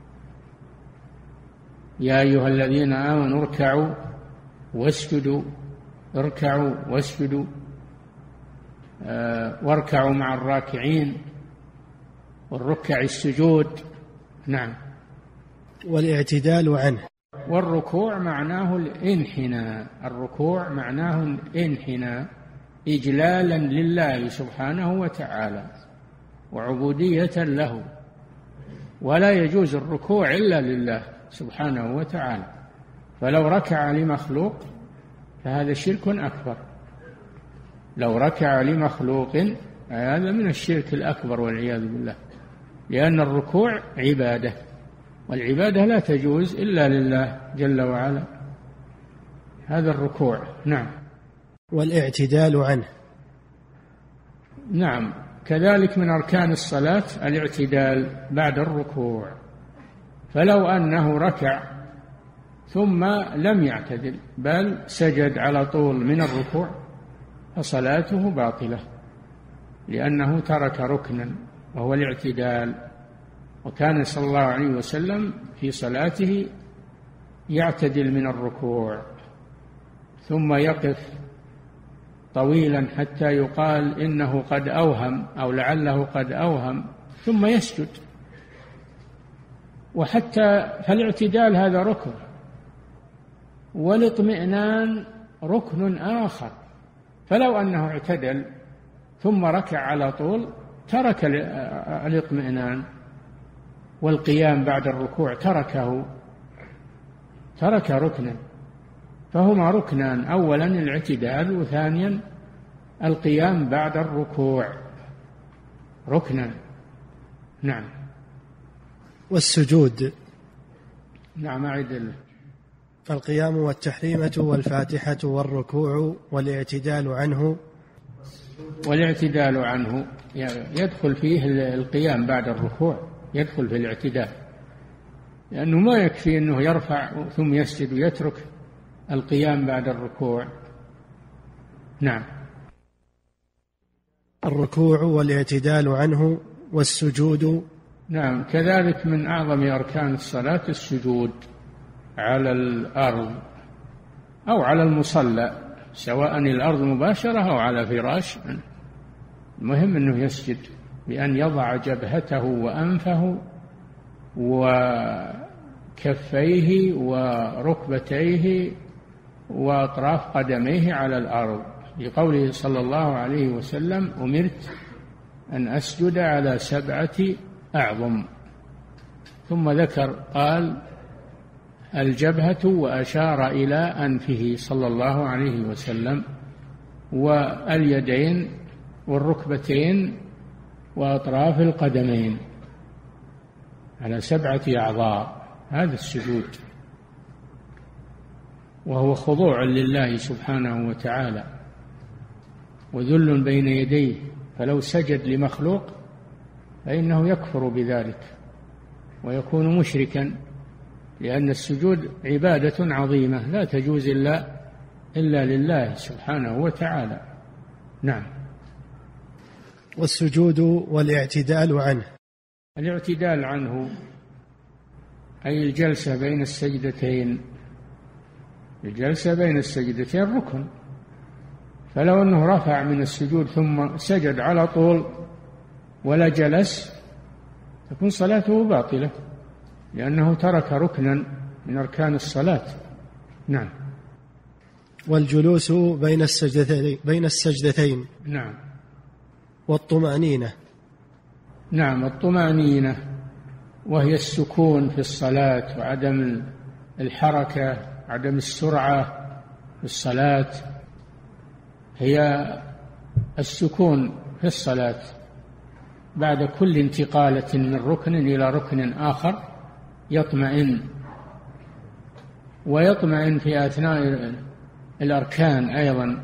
يا أيها الذين آمنوا اركعوا واسجدوا، اركعوا واسجدوا، آه واركعوا مع الراكعين، والركع السجود. نعم. والاعتدال عنه. والركوع معناه الانحناء، الركوع معناه الانحناء إجلالا لله سبحانه وتعالى وعبودية له، ولا يجوز الركوع إلا لله سبحانه وتعالى، فلو ركع لمخلوق فهذا شرك أكبر، لو ركع لمخلوق هذا من الشرك الأكبر والعياذ بالله، لأن الركوع عبادة، والعبادة لا تجوز إلا لله جل وعلا، هذا الركوع. نعم. والاعتدال عنه. نعم، كذلك من أركان الصلاة الاعتدال بعد الركوع، فلو أنه ركع ثم لم يعتدل بل سجد على طول من الركوع فصلاته باطلة، لأنه ترك ركنا وهو الاعتدال. وكان صلى الله عليه وسلم في صلاته يعتدل من الركوع ثم يقف طويلا حتى يقال إنه قد أوهم أو لعله قد أوهم ثم يسجد. وحتى فالاعتدال هذا ركن، والاطمئنان ركن آخر، فلو أنه اعتدل ثم ركع على طول ترك الاطمئنان والقيام بعد الركوع، تركه ترك ركنا، فهما ركنان، أولا الاعتدال وثانيا القيام بعد الركوع، ركنا. نعم. والسجود. نعم أعد. القيام والتحريمة والفاتحة والركوع والاعتدال عنه. والاعتدال عنه يدخل فيه القيام بعد الركوع، يدخل في الاعتدال، لأنه ما يكفي أنه يرفع ثم يسجد ويترك القيام بعد الركوع. نعم. الركوع والاعتدال عنه والسجود. نعم، كذلك من أعظم أركان الصلاة السجود على الأرض أو على المصلى، سواء الأرض مباشرة أو على فراش، المهم أنه يسجد بأن يضع جبهته وأنفه وكفيه وركبتيه وأطراف قدميه على الأرض، لقوله صلى الله عليه وسلم: أمرت أن أسجد على سبعة أعظم. ثم ذكر قال الجبهة وأشار إلى أنفه صلى الله عليه وسلم، واليدين والركبتين وأطراف القدمين على سبعة أعضاء، هذا السجود، وهو خضوع لله سبحانه وتعالى وذل بين يديه، فلو سجد لمخلوق فإنه يكفر بذلك ويكون مشركا، لأن السجود عبادة عظيمة لا تجوز إلا إلا لله سبحانه وتعالى. نعم. والسجود والاعتدال عنه. الاعتدال عنه أي الجلسة بين السجدتين، الجلسة بين السجدتين ركن، فلو أنه رفع من السجود ثم سجد على طول ولا جلس تكون صلاته باطلة، لأنه ترك ركنا من أركان الصلاة. نعم. والجلوس بين السجدتين بين السجدتين. نعم. والطمأنينة. نعم، الطمأنينة وهي السكون في الصلاة وعدم الحركة، عدم السرعة في الصلاة، هي السكون في الصلاة بعد كل انتقالة من ركن إلى ركن آخر يطمئن، ويطمئن في أثناء الأركان أيضا.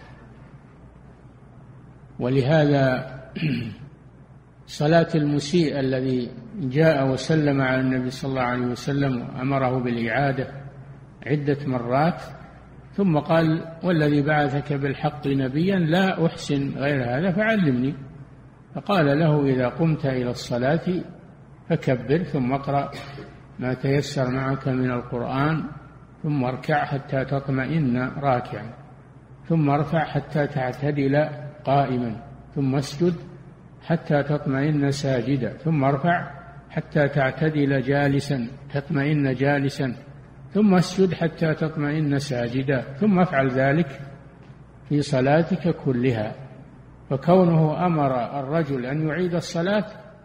ولهذا صلاة المسيء الذي جاء وسلم على النبي صلى الله عليه وسلم وأمره بالإعادة عدة مرات، ثم قال: والذي بعثك بالحق نبيا لا أحسن غير هذا فعلمني. فقال له: إذا قمت إلى الصلاة فكبر، ثم اقرأ ما تيسر معك من القرآن، ثم اركع حتى تطمئن راكعا، ثم ارفع حتى تعتدل قائما، ثم اسجد حتى تطمئن ساجدا، ثم ارفع حتى تعتدل جالسا تطمئن جالسا، ثم اسجد حتى تطمئن ساجدا، ثم افعل ذلك في صلاتك كلها. فكونه أمر الرجل أن يعيد الصلاة،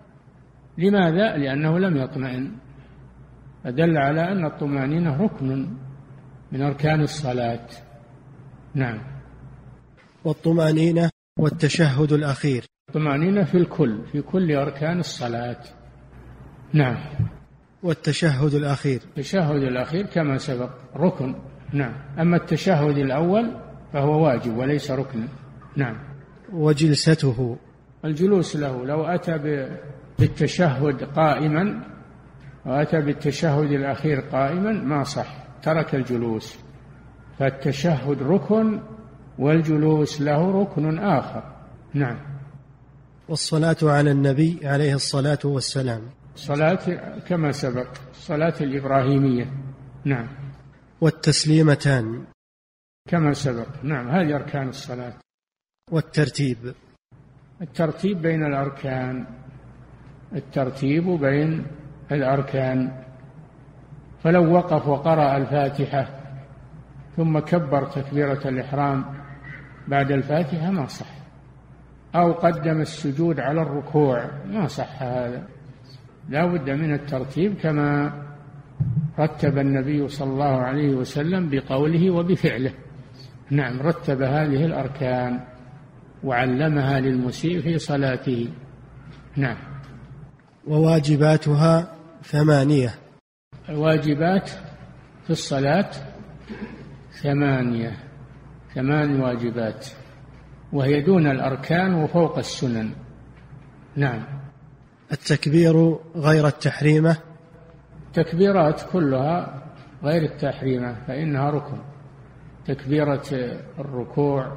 لماذا؟ لأنه لم يطمئن، فدل على أن الطمأنينة ركن من أركان الصلاة. نعم. والطمأنينة والتشهد الأخير. الطمأنينة في الكل، في كل أركان الصلاة. نعم. والتشهد الأخير. التشهد الأخير كما سبق ركن. نعم. أما التشهد الأول فهو واجب وليس ركن. نعم. وجلسته. الجلوس له، لو أتى بالتشهد قائما وأتى بالتشهد الأخير قائما ما صح، ترك الجلوس. فالتشهد ركن والجلوس له ركن آخر. نعم. والصلاة على النبي عليه الصلاة والسلام. صلاة كما سبق، الصلاة الإبراهيمية. نعم. والتسليمتان كما سبق. نعم. هذه أركان الصلاة. والترتيب. الترتيب بين الأركان، الترتيب بين الأركان. فلو وقف وقرأ الفاتحة ثم كبر تكبيرة الإحرام بعد الفاتحة ما صح، أو قدم السجود على الركوع ما صح هذا. لا بد من الترتيب كما رتب النبي صلى الله عليه وسلم بقوله وبفعله. نعم. رتب هذه الأركان وعلمها للمسيء في صلاته. نعم. وواجباتها ثمانية. الواجبات في الصلاة ثمانية، ثمان واجبات، وهي دون الأركان وفوق السنن. نعم. التكبير غير التحريمة. التكبيرات كلها غير التحريمة فإنها ركن. تكبيرة الركوع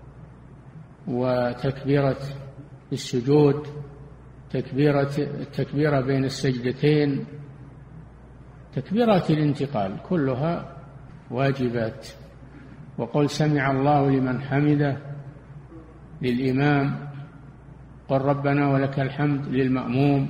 وتكبيرة السجود، تكبيرة التكبيرة بين السجدتين، تكبيرات الانتقال كلها واجبات. وقل سمع الله لمن حمده للإمام، قل ربنا ولك الحمد للمأموم.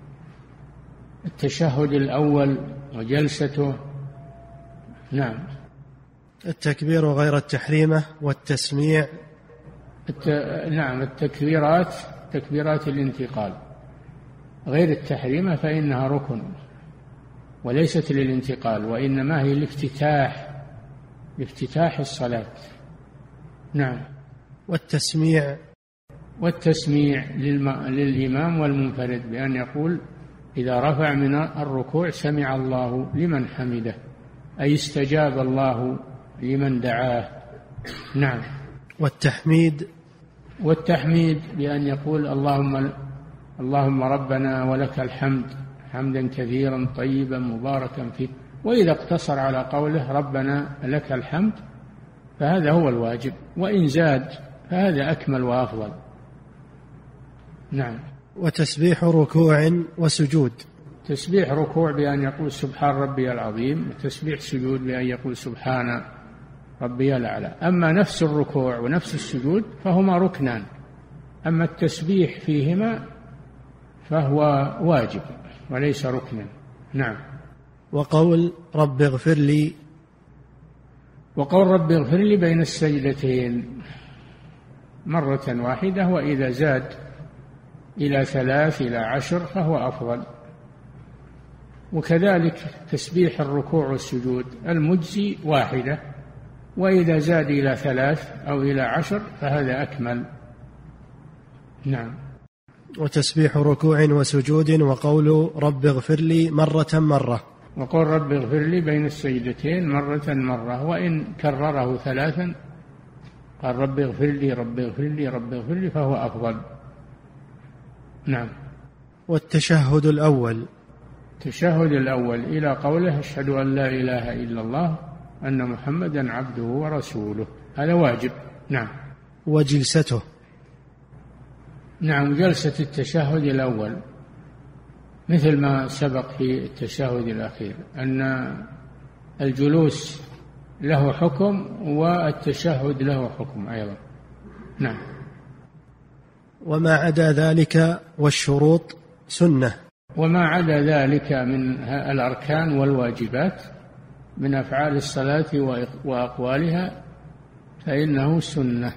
التشهد الأول وجلسته. نعم. التكبير غير التحريمة والتسميع. الت... نعم. التكبيرات تكبيرات الانتقال غير التحريمة فإنها ركن وليست للانتقال، وإنما هي الافتتاح، لافتتاح الصلاة. نعم. والتسميع. والتسميع للم... للإمام والمنفرد بأن يقول إذا رفع من الركوع سمع الله لمن حمده، أي استجاب الله لمن دعاه. نعم. والتحميد. والتحميد بأن يقول اللهم اللهم ربنا ولك الحمد حمدا كثيرا طيبا مباركا فيه. وإذا اقتصر على قوله ربنا لك الحمد فهذا هو الواجب، وإن زاد فهذا أكمل وأفضل. نعم. وتسبيح ركوع وسجود. تسبيح ركوع بأن يقول سبحان ربي العظيم، وتسبيح سجود بأن يقول سبحان ربي الأعلى. أما نفس الركوع ونفس السجود فهما ركنان، أما التسبيح فيهما فهو واجب وليس ركنا. نعم. وقول رب اغفر لي. وقول رب اغفر لي بين السجدتين مرة واحدة، وإذا زاد إلى ثلاث إلى عشر فهو أفضل. وكذلك تسبيح الركوع والسجود المجزي واحدة، وإذا زاد إلى ثلاث أو إلى عشر فهذا أكمل. نعم. وتسبيح ركوع وسجود وقول رب اغفر لي مرة مرة. وقول رب اغفر لي بين السجدتين مرة مرة، وإن كرره ثلاثا قال رب اغفر لي رب اغفر لي رب اغفر لي فهو أفضل. نعم. والتشهد الأول. التشهد الأول إلى قوله أشهد أن لا إله إلا الله أن محمدا عبده ورسوله، هذا واجب. نعم. وجلسته. نعم. جلسة التشهد الأول مثل ما سبق في التشهد الأخير أن الجلوس له حكم والتشهد له حكم أيضا. نعم. وما عدا ذلك والشروط سنة. وما عدا ذلك من الأركان والواجبات من أفعال الصلاة وأقوالها فإنه سنة،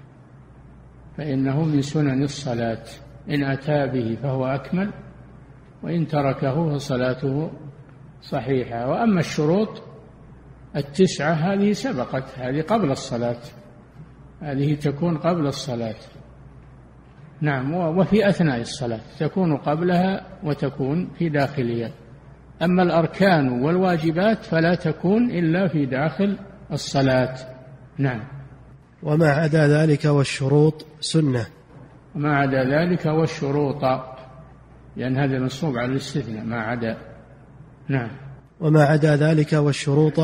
فإنه من سنن الصلاة، إن أتى به فهو أكمل، وإن تركه فصلاته صحيحة. وأما الشروط التسعة هذه سبقت، هذه قبل الصلاة، هذه تكون قبل الصلاة. نعم، وفي أثناء الصلاة تكون قبلها وتكون في داخلها. أما الأركان والواجبات فلا تكون إلا في داخل الصلاة. نعم. وما عدا ذلك والشروط سنة. وما عدا ذلك والشروط، لأن هذا منصوب على الاستثناء، ما عدا. نعم. وما عدا ذلك والشروط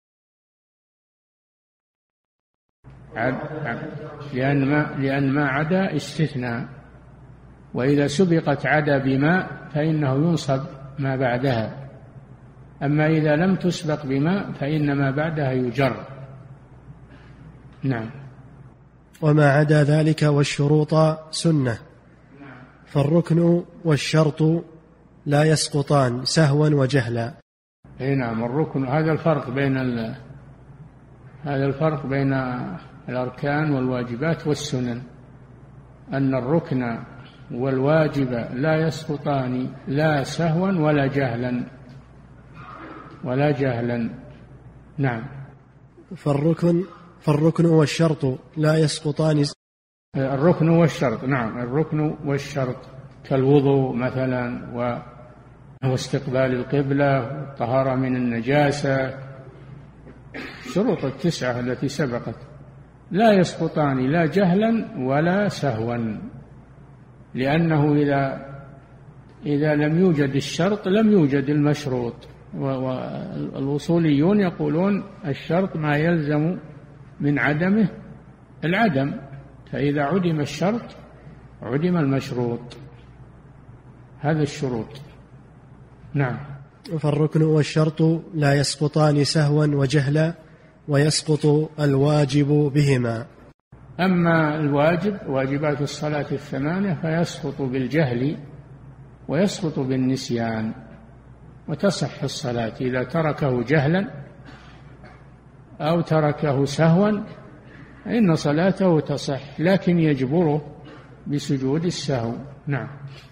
عد... لأن ما لأن ما عدا استثناء، وإذا سبقت عدا بما فإنه ينصب ما بعدها، أما إذا لم تسبق بما فإن ما بعدها يجر. نعم. وما عدا ذلك والشروط سنة، فالركن والشرط لا يسقطان سهوا وجهلا. أي نعم، الركن هذا الفرق بين ال... هذا الفرق بين الأركان والواجبات والسنن، أن الركن والواجب لا يسقطان لا سهوا ولا جهلا ولا جهلا. نعم. فالركن فالركن والشرط لا يسقطان. الركن والشرط، نعم، الركن والشرط كالوضوء مثلا، واستقبال القبلة، والطهارة من النجاسة، شروط التسعة التي سبقت لا يسقطان لا جهلا ولا سهوا، لأنه إذا إذا لم يوجد الشرط لم يوجد المشروط. والوصوليون يقولون الشرط ما يلزم من عدمه العدم، فإذا عدم الشرط عدم المشروط. هذا الشروط. نعم. فالركن والشرط لا يسقطان سهوا وجهلا، ويسقط الواجب بهما. أما الواجب، واجبات الصلاة الثمانية، فيسقط بالجهل ويسقط بالنسيان، وتصح الصلاة إذا تركه جهلا أو تركه سهوا، إن صلاته تصح، لكن يجبره بسجود السهو. نعم.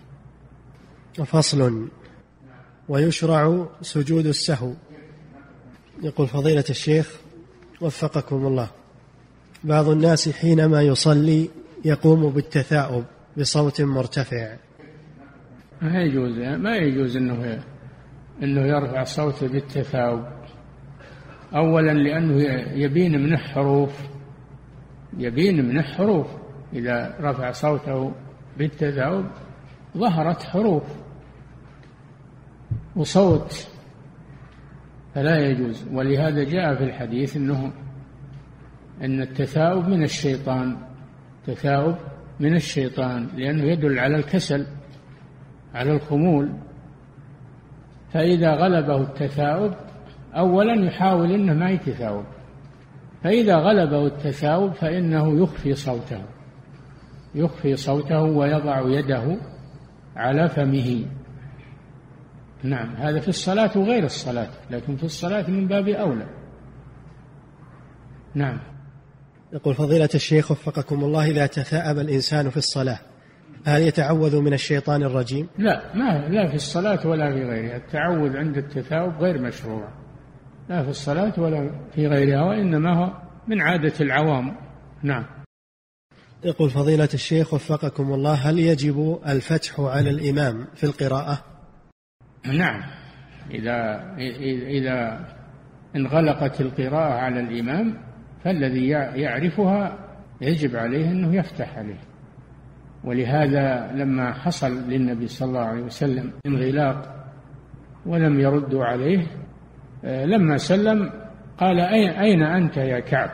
فصل. ويشرع سجود السهو. يقول فضيلة الشيخ وفقكم الله، بعض الناس حينما يصلي يقوم بالتثاؤب بصوت مرتفع. ما يجوز ما يجوز إنه إنه يرفع صوته بالتثاؤب. أولا لأنه يبين من الحروف، يبين من الحروف إذا رفع صوته بالتثاؤب ظهرت حروف وصوت، فلا يجوز. ولهذا جاء في الحديث إنه أن التثاؤب من الشيطان، التثاؤب من الشيطان، لأنه يدل على الكسل، على الخمول. فإذا غلبه التثاؤب أولا يحاول إنه ما يتثاؤب، فإذا غلبه التثاؤب فإنه يخفي صوته، يخفي صوته ويضع يده على فمه. نعم، هذا في الصلاة وغير الصلاة، لكن في الصلاة من باب أولى. نعم. يقول فضيلة الشيخ وفقكم الله، إذا تثاءب الإنسان في الصلاة هل يتعوذ من الشيطان الرجيم؟ لا، ما لا في الصلاة ولا في غيرها، التعوذ عند التثاؤب غير مشروع، لا في الصلاة ولا في غيرها، وإنما هو من عادة العوام. نعم. يقول فضيلة الشيخ وفقكم الله، هل يجب الفتح على الإمام في القراءة؟ نعم، إذا إذا انغلقت القراءة على الإمام فالذي يعرفها يجب عليه أنه يفتح عليه. ولهذا لما حصل للنبي صلى الله عليه وسلم انغلاق ولم يردوا عليه، لما سلم قال أين أنت يا كعب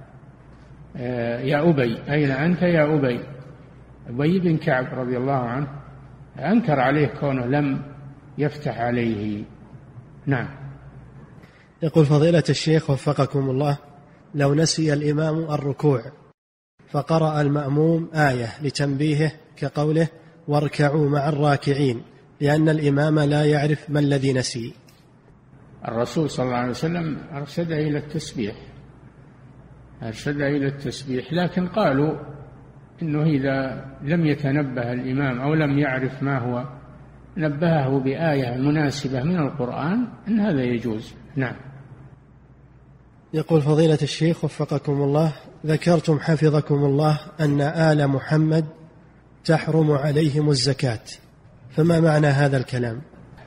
يا أبي، أين أنت يا أبي؟ أبي بن كعب رضي الله عنه أنكر عليه كونه لم يفتح عليه. نعم. يقول فضيلة الشيخ وفقكم الله، لو نسي الإمام الركوع فقرأ المأموم آية لتنبيهه كقوله واركعوا مع الراكعين، لأن الإمام لا يعرف ما الذي نسي. الرسول صلى الله عليه وسلم أرشد إلى التسبيح أرشد إلى التسبيح لكن قالوا إنه إذا لم يتنبه الإمام أو لم يعرف ما هو نبهه بآية مناسبة من القرآن إن هذا يجوز. نعم. يقول فضيلة الشيخ وفقكم الله، ذكرتم حفظكم الله أن آل محمد تحرم عليهم الزكاة، فما معنى هذا الكلام؟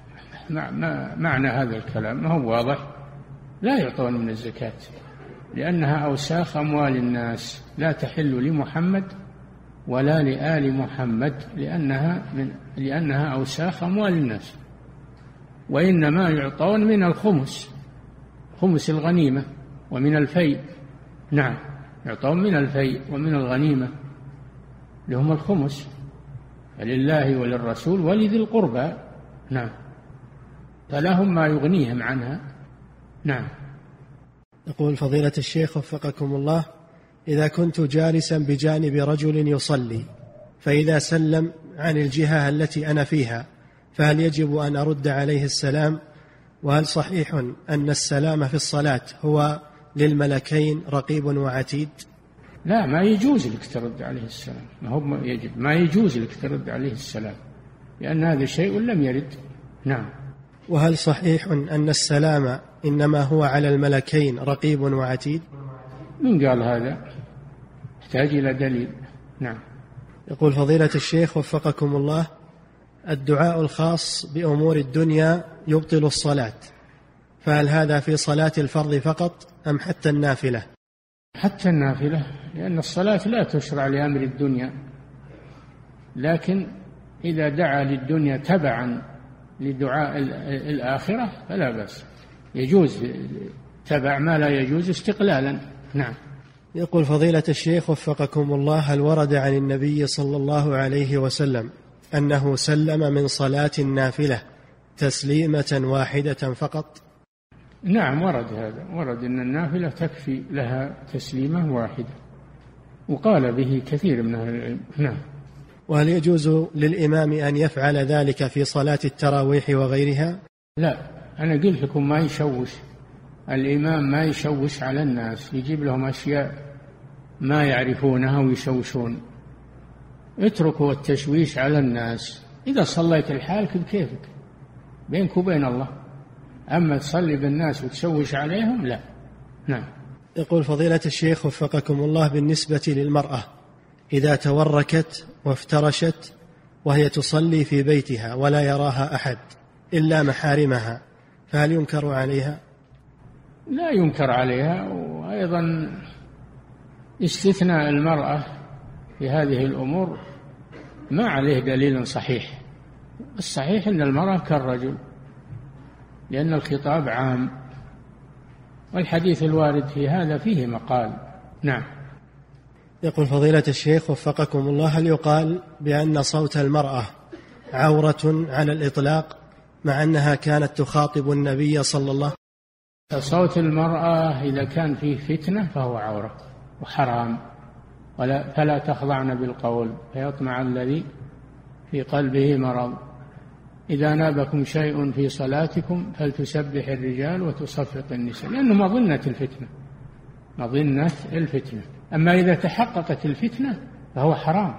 ما معنى هذا الكلام؟ ما هو واضح، لا يعطون من الزكاة لأنها أوساخ أموال الناس، لا تحل لمحمد ولا لآل محمد لأنها, من لأنها أوساخ أموال الناس، وإنما يعطون من الخمس، خمس الغنيمة ومن الفيء. نعم، يعطون من الفيء ومن الغنيمة لهم الخمس، فلله وللرسول ولذي القربى. نعم، فلهم ما يغنيهم عنها. نعم. يقول فضيلة الشيخ وفقكم الله، إذا كنت جالسا بجانب رجل يصلي فإذا سلم عن الجهة التي أنا فيها فهل يجب أن أرد عليه السلام؟ وهل صحيح أن السلام في الصلاة هو للملكين رقيب وعتيد؟ لا، ما يجوز لك ترد عليه السلام، ما هو ما يجب، ما يجوز لك ترد عليه السلام لأن هذا شيء لم يرد. نعم. وهل صحيح أن السلام إنما هو على الملكين رقيب وعتيد؟ من قال هذا؟ يحتاج إلى دليل. نعم. يقول فضيلة الشيخ وفقكم الله، الدعاء الخاص بأمور الدنيا يبطل الصلاة، فهل هذا في صلاة الفرض فقط أم حتى النافلة؟ حتى النافلة، لأن الصلاة لا تشرع لأمر الدنيا، لكن إذا دعا للدنيا تبعا لدعاء الآخرة فلا بأس، يجوز تبع ما لا يجوز استقلالا. نعم. يقول فضيلة الشيخ وفقكم الله، هل ورد عن النبي صلى الله عليه وسلم أنه سلم من صلاة النافلة تسليمة واحدة فقط؟ نعم، ورد هذا، ورد أن النافلة تكفي لها تسليمة واحدة، وقال به كثير من أهل العلم. نعم. وهل يجوز للإمام أن يفعل ذلك في صلاة التراويح وغيرها؟ لا، أنا قلت لكم ما يشوش الإمام، ما يشوش على الناس، يجيب لهم أشياء ما يعرفونها ويشوشون. اتركوا التشويش على الناس، إذا صليت لحالك بكيفك بينك وبين الله، أما تصلي بالناس وتشوش عليهم لا. نعم. يقول فضيلة الشيخ وفقكم الله، بالنسبة للمرأة إذا توركت وافترشت وهي تصلي في بيتها ولا يراها أحد إلا محارمها، فهل ينكر عليها؟ لا ينكر عليها، وأيضا استثناء المرأة في هذه الأمور ما عليه دليل صحيح. الصحيح أن المرأة كالرجل لأن الخطاب عام، والحديث الوارد في هذا فيه مقال. نعم. يقول فضيلة الشيخ وفقكم الله، هل يقال بأن صوت المرأة عورة على الإطلاق مع أنها كانت تخاطب النبي صلى الله عليه وسلم؟ صوت المرأة إذا كان فيه فتنة فهو عورة وحرام، ولا فلا تخضعن بالقول فيطمع الذي في قلبه مرض. إذا نابكم شيء في صلاتكم فلتسبح الرجال وتصفق النساء، لأنه مظنة الفتنة، مظنة الفتنة. أما إذا تحققت الفتنة فهو حرام.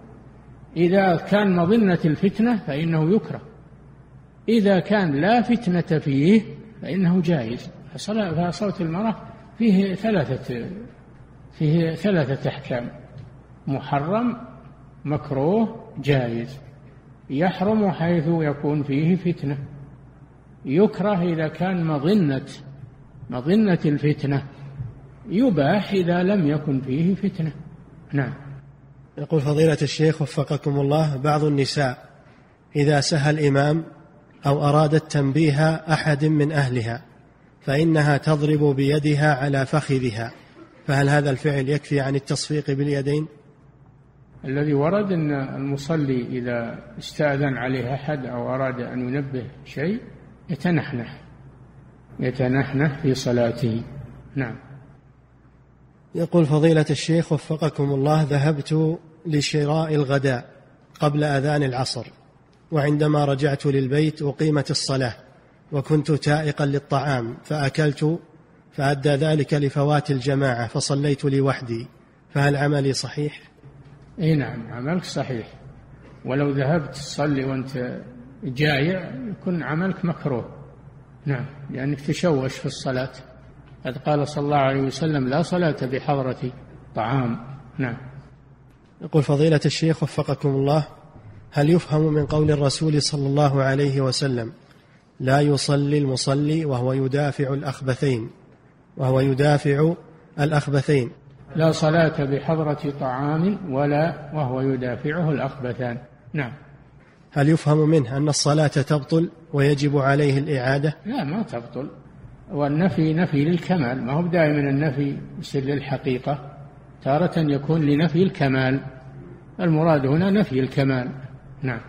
إذا كان مظنة الفتنة فإنه يكره، إذا كان لا فتنة فيه فإنه جائز. فصوت المرأة فيه ثلاثة فيه ثلاثة أحكام: محرم، مكروه، جائز. يحرم حيث يكون فيه فتنة، يكره إذا كان مظنة مظنة الفتنة، يباح إذا لم يكن فيه فتنة. نعم. يقول فضيلة الشيخ وفقكم الله، بعض النساء إذا سهى الإمام أو أرادت تنبيه أحد من أهلها فإنها تضرب بيدها على فخذها، فهل هذا الفعل يكفي عن التصفيق باليدين؟ الذي ورد أن المصلي إذا استأذن عليه أحد أو أراد أن ينبه شيء يتنحنح يتنحنح في صلاته. نعم. يقول فضيلة الشيخ وفقكم الله، ذهبت لشراء الغداء قبل أذان العصر، وعندما رجعت للبيت أقيمت الصلاة، وكنت تائقا للطعام فأكلت فأدى ذلك لفوات الجماعة فصليت لوحدي، فهل عملي صحيح؟ اي نعم، عملك صحيح، ولو ذهبت تصلي وانت جائع يكون عملك مكروه. نعم، لأنك تشوش في الصلاة. قد قال صلى الله عليه وسلم: لا صلاة بحضرة طعام. نعم. يقول فضيلة الشيخ وفقكم الله: هل يفهم من قول الرسول صلى الله عليه وسلم: لا يصلي المصلي وهو يدافع الأخبثين وهو يدافع الأخبثين لا صلاة بحضرة طعام ولا وهو يدافعه الأخبثان؟ نعم. هل يفهم منه أن الصلاة تبطل ويجب عليه الإعادة؟ لا، ما تبطل، والنفي نفي للكمال، ما هو دائما النفي يصير للحقيقة، تارة يكون لنفي الكمال، المراد هنا نفي الكمال. نعم.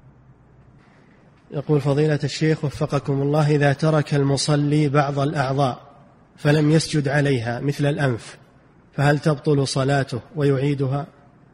يقول فضيلة الشيخ وفقكم الله: إذا ترك المصلي بعض الأعضاء فلم يسجد عليها مثل الأنف فهل تبطل صلاته ويعيدها؟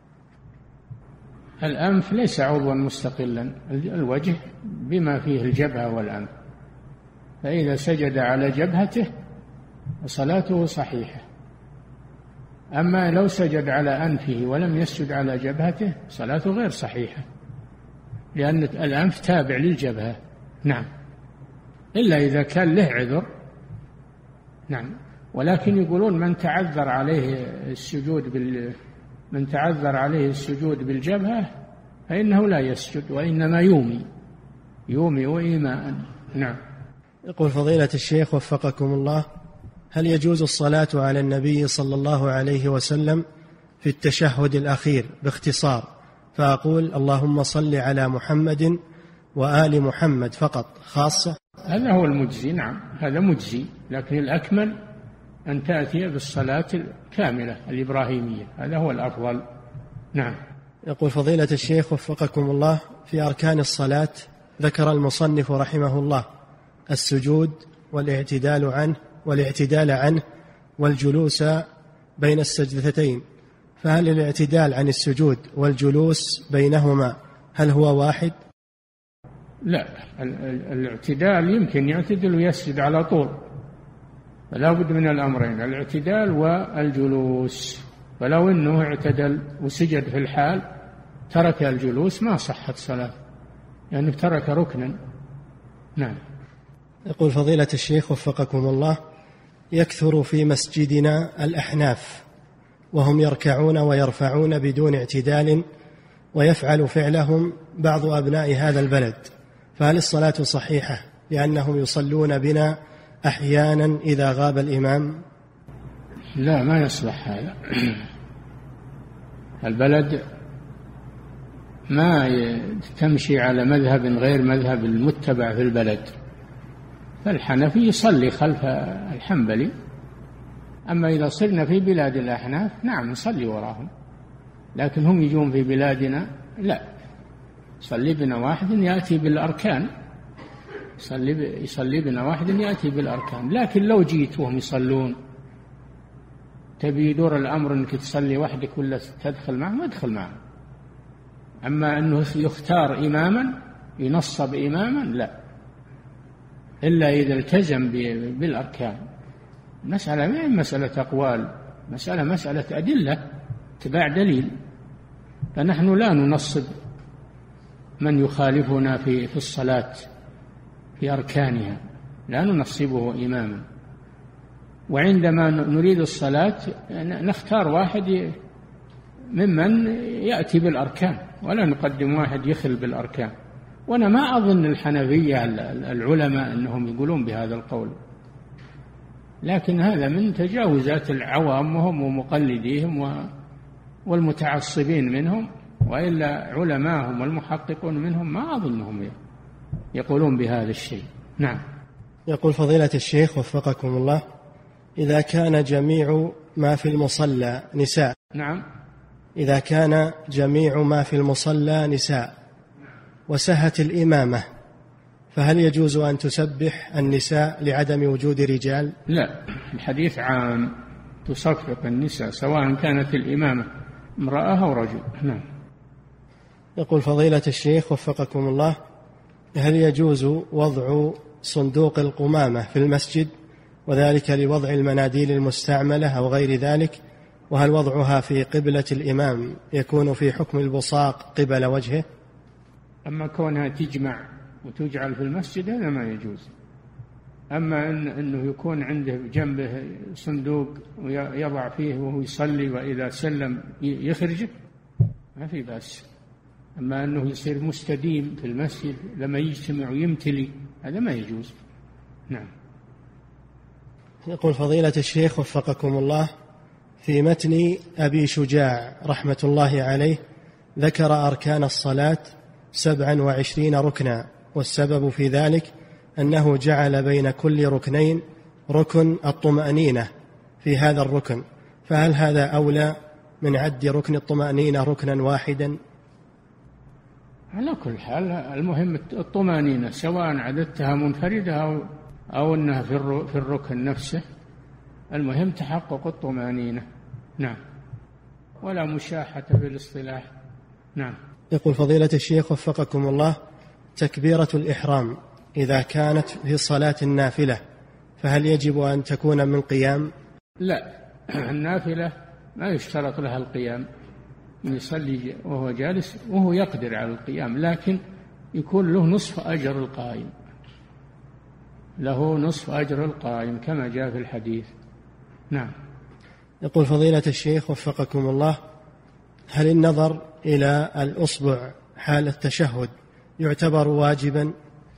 الأنف ليس عضوا مستقلا، الوجه بما فيه الجبهة والأنف، فإذا سجد على جبهته صلاته صحيحة. أما لو سجد على أنفه ولم يسجد على جبهته صلاته غير صحيحة، لأن الأنف تابع للجبهة. نعم، إلا إذا كان له عذر. نعم، ولكن يقولون من تعذر عليه السجود بال من تعذر عليه السجود بالجبهة فإنه لا يسجد، وإنما يومي يومي إيماء. نعم. يقول فضيلة الشيخ وفقكم الله: هل يجوز الصلاة على النبي صلى الله عليه وسلم في التشهد الأخير باختصار، فأقول اللهم صل على محمد وآل محمد فقط خاصة؟ هذا هو المجزي. نعم، هذا مجزي، لكن الأكمل أن تأتي بالصلاة الكاملة الإبراهيمية، هذا هو الأفضل. نعم. يقول فضيلة الشيخ وفقكم الله: في أركان الصلاة ذكر المصنف رحمه الله السجود والاعتدال عنه والاعتدال عنه والجلوس بين السجدتين، فهل الاعتدال عن السجود والجلوس بينهما هل هو واحد؟ لا، الاعتدال يمكن يعتدل ويسجد على طول، فلا بد من الأمرين، الاعتدال والجلوس. فلو أنه اعتدل وسجد في الحال ترك الجلوس ما صحت صلاة، لأنه ترك ركنا. نعم. يقول فضيلة الشيخ وفقكم الله: يكثر في مسجدنا الأحناف وهم يركعون ويرفعون بدون اعتدال، ويفعل فعلهم بعض أبناء هذا البلد، فهل الصلاة صحيحة لأنهم يصلون بنا أحيانا إذا غاب الإمام؟ لا، ما يصلح هذا. البلد ما تمشي على مذهب غير مذهب المتبع في البلد، فالحنفي يصلي خلف الحنبلي، أما إذا صرنا في بلاد الأحناف نعم نصلي وراهم، لكن هم يجون في بلادنا لا، يصلي بنا واحد يأتي بالأركان، يصلي, يصلي بنا واحد يأتي بالأركان. لكن لو جيت وهم يصلون تبي يدور الأمر أنك تصلي وحدك ولا تدخل معهم، ادخل معهم. أما أنه يختار إماما ينصب إماما لا، إلا إذا التزم بالأركان. مسألة ما هي مسألة أقوال، مسألة مسألة أدلة، اتباع دليل. فنحن لا ننصب من يخالفنا في في الصلاة في أركانها، لا ننصبه إماما. وعندما نريد الصلاة نختار واحد ممن يأتي بالأركان، ولا نقدم واحد يخل بالأركان. وأنا ما أظن الحنفية العلماء أنهم يقولون بهذا القول، لكن هذا من تجاوزات العوام وهم ومقلديهم والمتعصبين منهم، وإلا علماءهم والمحققون منهم ما أظنهم يقولون بهذا الشيء. نعم. يقول فضيلة الشيخ وفقكم الله: إذا كان جميع ما في المصلى نساء. نعم. إذا كان جميع ما في المصلى نساء وسهت الإمامة، فهل يجوز أن تسبح النساء لعدم وجود رجال؟ لا، الحديث عام، تصفق النساء سواء كانت الإمامة امرأة أو رجل. نعم. يقول فضيلة الشيخ وفقكم الله: هل يجوز وضع صندوق القمامة في المسجد، وذلك لوضع المناديل المستعملة أو غير ذلك؟ وهل وضعها في قبلة الإمام يكون في حكم البصاق قبل وجهه؟ أما كونها تجمع وتجعل في المسجد هذا ما يجوز. أما إن أنه يكون عنده جنبه صندوق ويضع فيه وهو يصلي وإذا سلم يخرجه ما في بأس. أما أنه يصير مستديم في المسجد لما يجتمع ويمتلي هذا ما يجوز. نعم. يقول فضيلة الشيخ وفقكم الله، في متن أبي شجاع رحمة الله عليه ذكر أركان الصلاة سبعا وعشرين ركنا، والسبب في ذلك أنه جعل بين كل ركنين ركن الطمأنينة في هذا الركن، فهل هذا أولى من عد ركن الطمأنينة ركنا واحدا؟ على كل حال المهم الطمأنينة سواء عددتها منفردة أو, أو أنها في الركن نفسه، المهم تحقق الطمأنينة. نعم. ولا مشاحة بالاصطلاح. نعم. يقول فضيلة الشيخ وفقكم الله، تكبيرة الإحرام إذا كانت في صلاة النافلة فهل يجب أن تكون من قيام؟ لا، النافلة ما يشترط لها القيام، يصلي وهو جالس وهو يقدر على القيام، لكن يكون له نصف أجر القائم، له نصف أجر القائم كما جاء في الحديث. نعم. يقول فضيلة الشيخ وفقكم الله، هل النظر إلى الأصبع حال التشهد يعتبر واجبا؟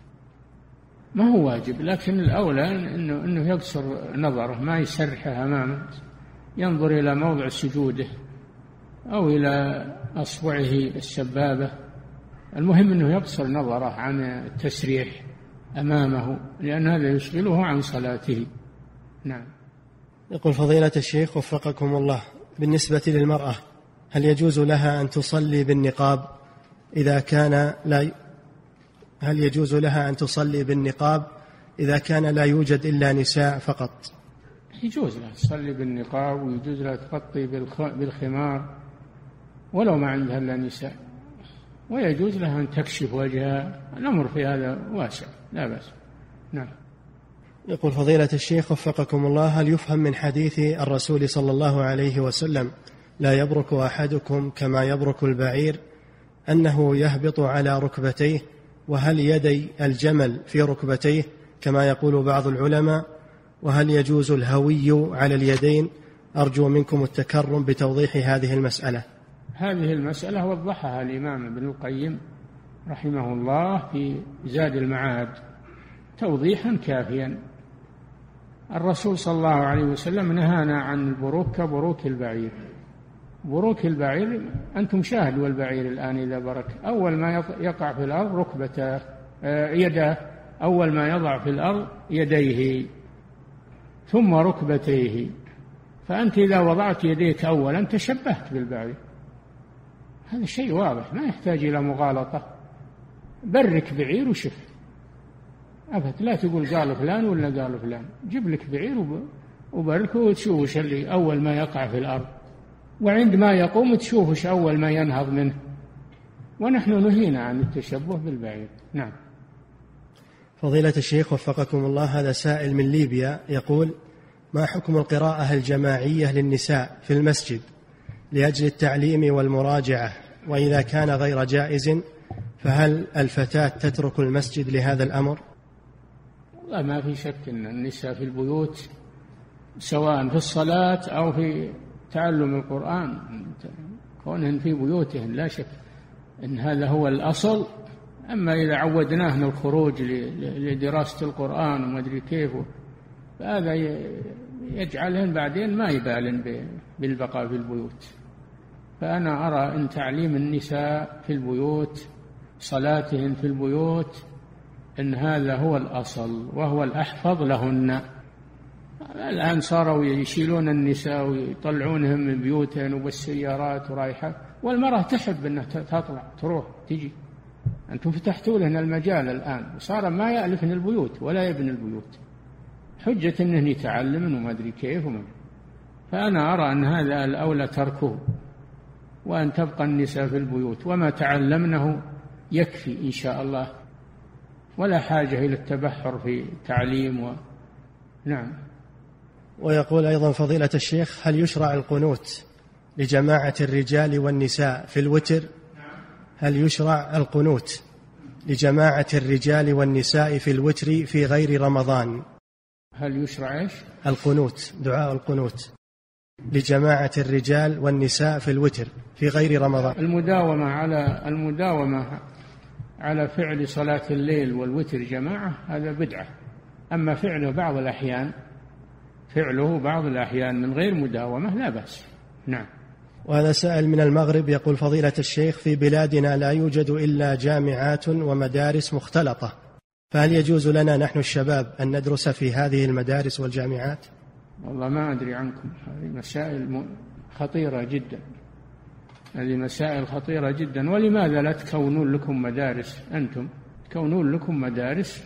ما هو واجب، لكن الأولى إنه, إنه يقصر نظره، ما يسرحه أمامه، ينظر إلى موضع سجوده أو إلى أصبعه السبابة، المهم أنه يقصر نظره عن التسريح أمامه، لأن هذا يشغله عن صلاته. نعم. يقول فضيلة الشيخ وفقكم الله، بالنسبة للمرأة هل يجوز لها أن تصلي بالنقاب إذا كان لا ي... هل يجوز لها أن تصلي بالنقاب إذا كان لا يوجد إلا نساء فقط؟ يجوز لها تصلي بالنقاب، ويجوز لها تغطي بالخ... بالخمار ولو ما عندها إلا نساء، ويجوز لها أن تكشف وجهها، الأمر في هذا واسع لا بأس. نعم. يقول فضيلة الشيخ وفقكم الله، هل يفهم من حديث الرسول صلى الله عليه وسلم لا يبرك أحدكم كما يبرك البعير أنه يهبط على ركبتيه، وهل يدي الجمل في ركبتيه كما يقول بعض العلماء، وهل يجوز الهوي على اليدين؟ أرجو منكم التكرم بتوضيح هذه المسألة. هذه المسألة وضحها الإمام ابن القيم رحمه الله في زاد المعاد توضيحا كافيا. الرسول صلى الله عليه وسلم نهانا عن البروك كبروك البعير. بروك البعير أنتم شاهدوا البعير الآن إذا برك أول ما يقع في الأرض ركبته يداه، أول ما يضع في الأرض يديه ثم ركبتيه، فأنت إذا وضعت يديك أولا تشبهت بالبعير، هذا شيء واضح ما يحتاج إلى مغالطة. برك بعير وشف أبد، لا تقول قال فلان ولا قال فلان، جيب لك بعير وبركه وتشوف وش اللي أول ما يقع في الأرض، وعندما يقوم تشوف وش أول ما ينهض منه، ونحن نهينا عن التشبه بالبعير. نعم. فضيلة الشيخ وفقكم الله، هذا سائل من ليبيا يقول: ما حكم القراءة الجماعية للنساء في المسجد لأجل التعليم والمراجعة، وإذا كان غير جائز فهل الفتاة تترك المسجد لهذا الأمر؟ والله ما في شك أن النساء في البيوت سواء في الصلاة أو في تعلم القرآن كونهن في بيوتهن لا شك أن هذا هو الأصل. أما إذا عودناهن الخروج لدراسة القرآن وما أدري كيف، فهذا يجعلهن بعدين ما يبالن بالبقاء في البيوت. فأنا أرى أن تعليم النساء في البيوت، صلاتهن في البيوت، أن هذا هو الأصل وهو الأحفظ لهن. الآن صاروا يشيلون النساء ويطلعونهم من بيوتهن وبالسيارات ورايحة، والمرأة تحب أنها تطلع تروح تجي. أنتم فتحتوا لهن المجال الآن، صار ما يألفن البيوت ولا يبن البيوت، حجة أنهن يتعلمن وما أدري كيف وما. فأنا أرى أن هذا الأولى تركه، وأن تبقى النساء في البيوت، وما تعلمنه يكفي إن شاء الله. ولا حاجة إلى التبحر في التعليم و... نعم. ويقول أيضا فضيلة الشيخ: هل يشرع القنوت لجماعة الرجال والنساء في الوتر؟ هل يشرع القنوت لجماعة الرجال والنساء في الوتر في غير رمضان؟ هل يشرع إيش؟ القنوت، دعاء القنوت لجماعة الرجال والنساء في الوتر في غير رمضان. المداومة على المداومة على فعل صلاة الليل والوتر جماعة هذا بدعة. أما فعله بعض الأحيان فعله بعض الأحيان من غير مداومة لا بأس. نعم. وهذا سائل من المغرب يقول: فضيلة الشيخ، في بلادنا لا يوجد إلا جامعات ومدارس مختلطة، فهل يجوز لنا نحن الشباب أن ندرس في هذه المدارس والجامعات؟ والله ما أدري عنكم، هذه مسائل خطيرة جدا، هذه مسائل خطيرة جدا. ولماذا لا تكونون لكم مدارس أنتم، تكونون لكم مدارس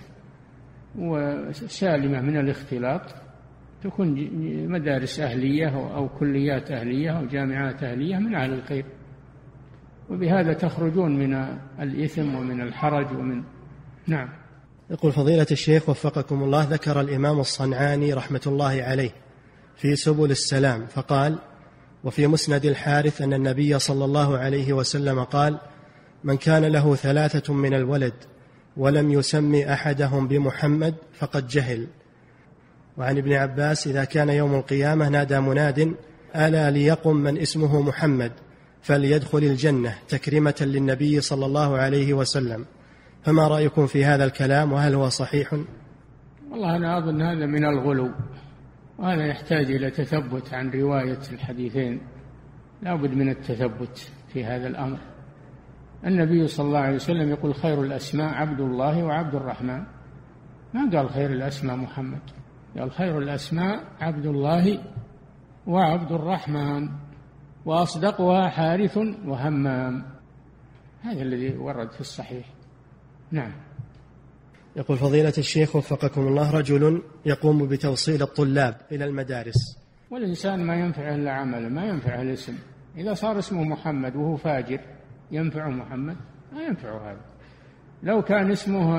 وسالمة من الاختلاط، تكون مدارس أهلية أو كليات أهلية أو جامعات أهلية من أهل الخير، وبهذا تخرجون من الإثم ومن الحرج ومن. نعم. يقول فضيلة الشيخ وفقكم الله: ذكر الإمام الصنعاني رحمة الله عليه في سبل السلام فقال: وفي مسند الحارث أن النبي صلى الله عليه وسلم قال: من كان له ثلاثة من الولد ولم يسمي أحدهم بمحمد فقد جهل. وعن ابن عباس: إذا كان يوم القيامة نادى مناد: ألا ليقم من اسمه محمد فليدخل الجنة، تكريمة للنبي صلى الله عليه وسلم. فما رأيكم في هذا الكلام، وهل هو صحيح؟ والله أنا أظن هذا من الغلو، وهذا يحتاج إلى تثبت عن رواية الحديثين، لا بد من التثبت في هذا الأمر. النبي صلى الله عليه وسلم يقول: خير الأسماء عبد الله وعبد الرحمن، ما قال خير الأسماء محمد، قال خير الأسماء عبد الله وعبد الرحمن، وأصدقها حارث وهمام. هذا الذي ورد في الصحيح. نعم. يقول فضيلة الشيخ وفقكم الله: رجل يقوم بتوصيل الطلاب إلى المدارس، والإنسان ما ينفعه إلا عمله، ما ينفعه الاسم. إذا صار اسمه محمد وهو فاجر ينفعه محمد؟ ما ينفعه هذا. لو كان اسمه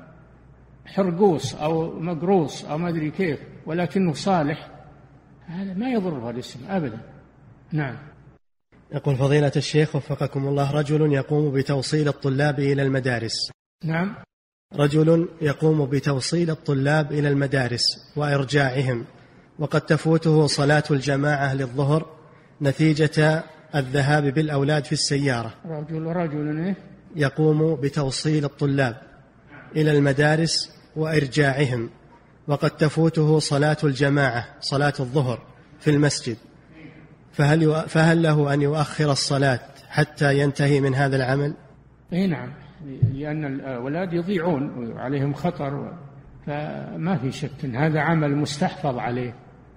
حرقوس أو مقروس أو ما أدري كيف ولكنه صالح، هذا ما يضره الاسم أبدا. نعم. يقول فضيلة الشيخ وفقكم الله: رجل يقوم بتوصيل الطلاب إلى المدارس. نعم. رجل يقوم بتوصيل الطلاب إلى المدارس وإرجاعهم، وقد تفوته صلاة الجماعة للظهر نتيجة الذهاب بالأولاد في السيارة. رجل رجل يقوم بتوصيل الطلاب إلى المدارس وإرجاعهم، وقد تفوته صلاة الجماعة صلاة الظهر في المسجد، فهل, فهل له أن يؤخر الصلاة حتى ينتهي من هذا العمل؟ إيه نعم، لأن الأولاد يضيعون وعليهم خطر، فما في شك أن هذا عمل مستحفظ عليه.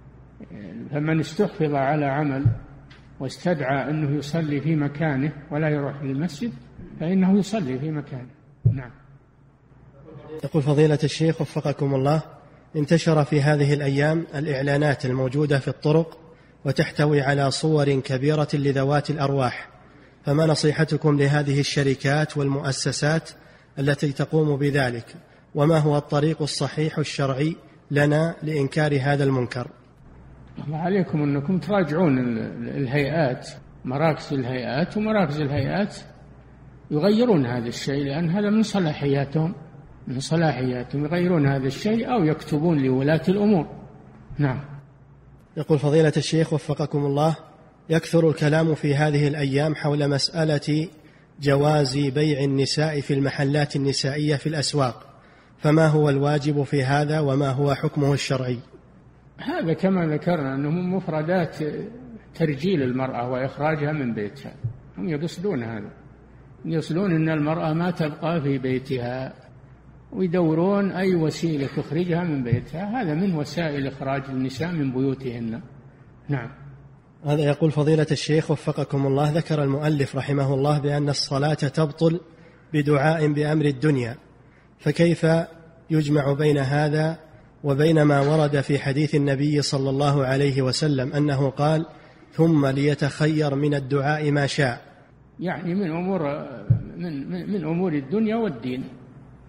فمن استحفظ على عمل واستدعى أنه يصلي في مكانه ولا يروح للمسجد فإنه يصلي في مكانه. نعم. يقول فضيلة الشيخ وفقكم الله: انتشر في هذه الأيام الإعلانات الموجودة في الطرق وتحتوي على صور كبيرة لذوات الأرواح، فما نصيحتكم لهذه الشركات والمؤسسات التي تقوم بذلك، وما هو الطريق الصحيح الشرعي لنا لإنكار هذا المنكر؟ الله عليكم أنكم تراجعون الهيئات، مراكز الهيئات، ومراكز الهيئات يغيرون هذا الشيء، لأن هذا من صلاحياتهم من صلاحياتهم يغيرون هذا الشيء أو يكتبون لولاة الأمور. نعم. يقول فضيلة الشيخ وفقكم الله: يكثر الكلام في هذه الأيام حول مسألة جواز بيع النساء في المحلات النسائية في الأسواق، فما هو الواجب في هذا وما هو حكمه الشرعي؟ هذا كما ذكرنا أنه من مفردات ترجيل المرأة وإخراجها من بيتها، هم يقصدون هذا، يقصدون أن المرأة ما تبقى في بيتها ويدورون أي وسيلة تخرجها من بيتها، هذا من وسائل إخراج النساء من بيوتهن. نعم. هذا يقول فضيلة الشيخ وفقكم الله: ذكر المؤلف رحمه الله بأن الصلاة تبطل بدعاء بأمر الدنيا، فكيف يجمع بين هذا وبين ما ورد في حديث النبي صلى الله عليه وسلم أنه قال: ثم ليتخير من الدعاء ما شاء؟ يعني من أمور من, من أمور الدنيا والدين،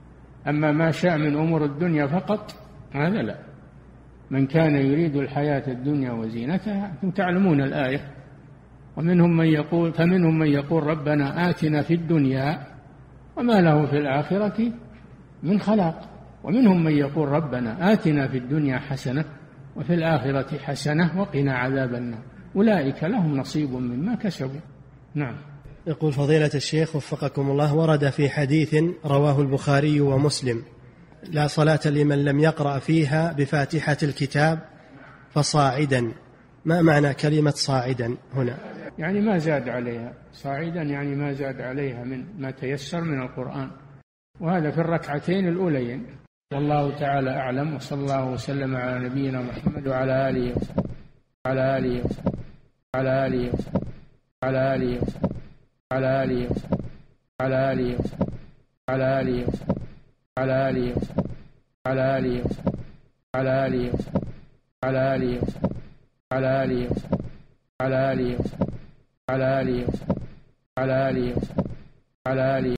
أما ما شاء من أمور الدنيا فقط هذا لا. من كان يريد الحياة الدنيا وزينتها، أنتم تعلمون الآية، ومنهم من يقول فمنهم من يقول ربنا آتنا في الدنيا وما له في الآخرة من خلاق، ومنهم من يقول ربنا آتنا في الدنيا حسنة وفي الآخرة حسنة وقنا عذاب النار، أولئك لهم نصيب مما كسبوا. نعم. يقول فضيلة الشيخ وفقكم الله، ورد في حديث رواه البخاري ومسلم: لا صلاة لمن لم يقرأ فيها بفاتحة الكتاب فصاعدا. ما معنى كلمة صاعدا هنا؟ يعني ما زاد عليها، صاعدا يعني ما زاد عليها من ما تيسر من القرآن، وهذا في الركعتين الأولين. والله تعالى أعلم، وصلى الله وسلم على نبينا محمد وعلى آله وصحبه على آله وصحبه على آله وصحبه على آله وصحبه على آله وصحبه على آله وصحبه على آله وصحبه على آله وصحبه على آله وصحبه على آله وصحبه على آله وصحبه على آله وصحبه على آله وصحبه على آله وصحبه على آله وصحبه على آله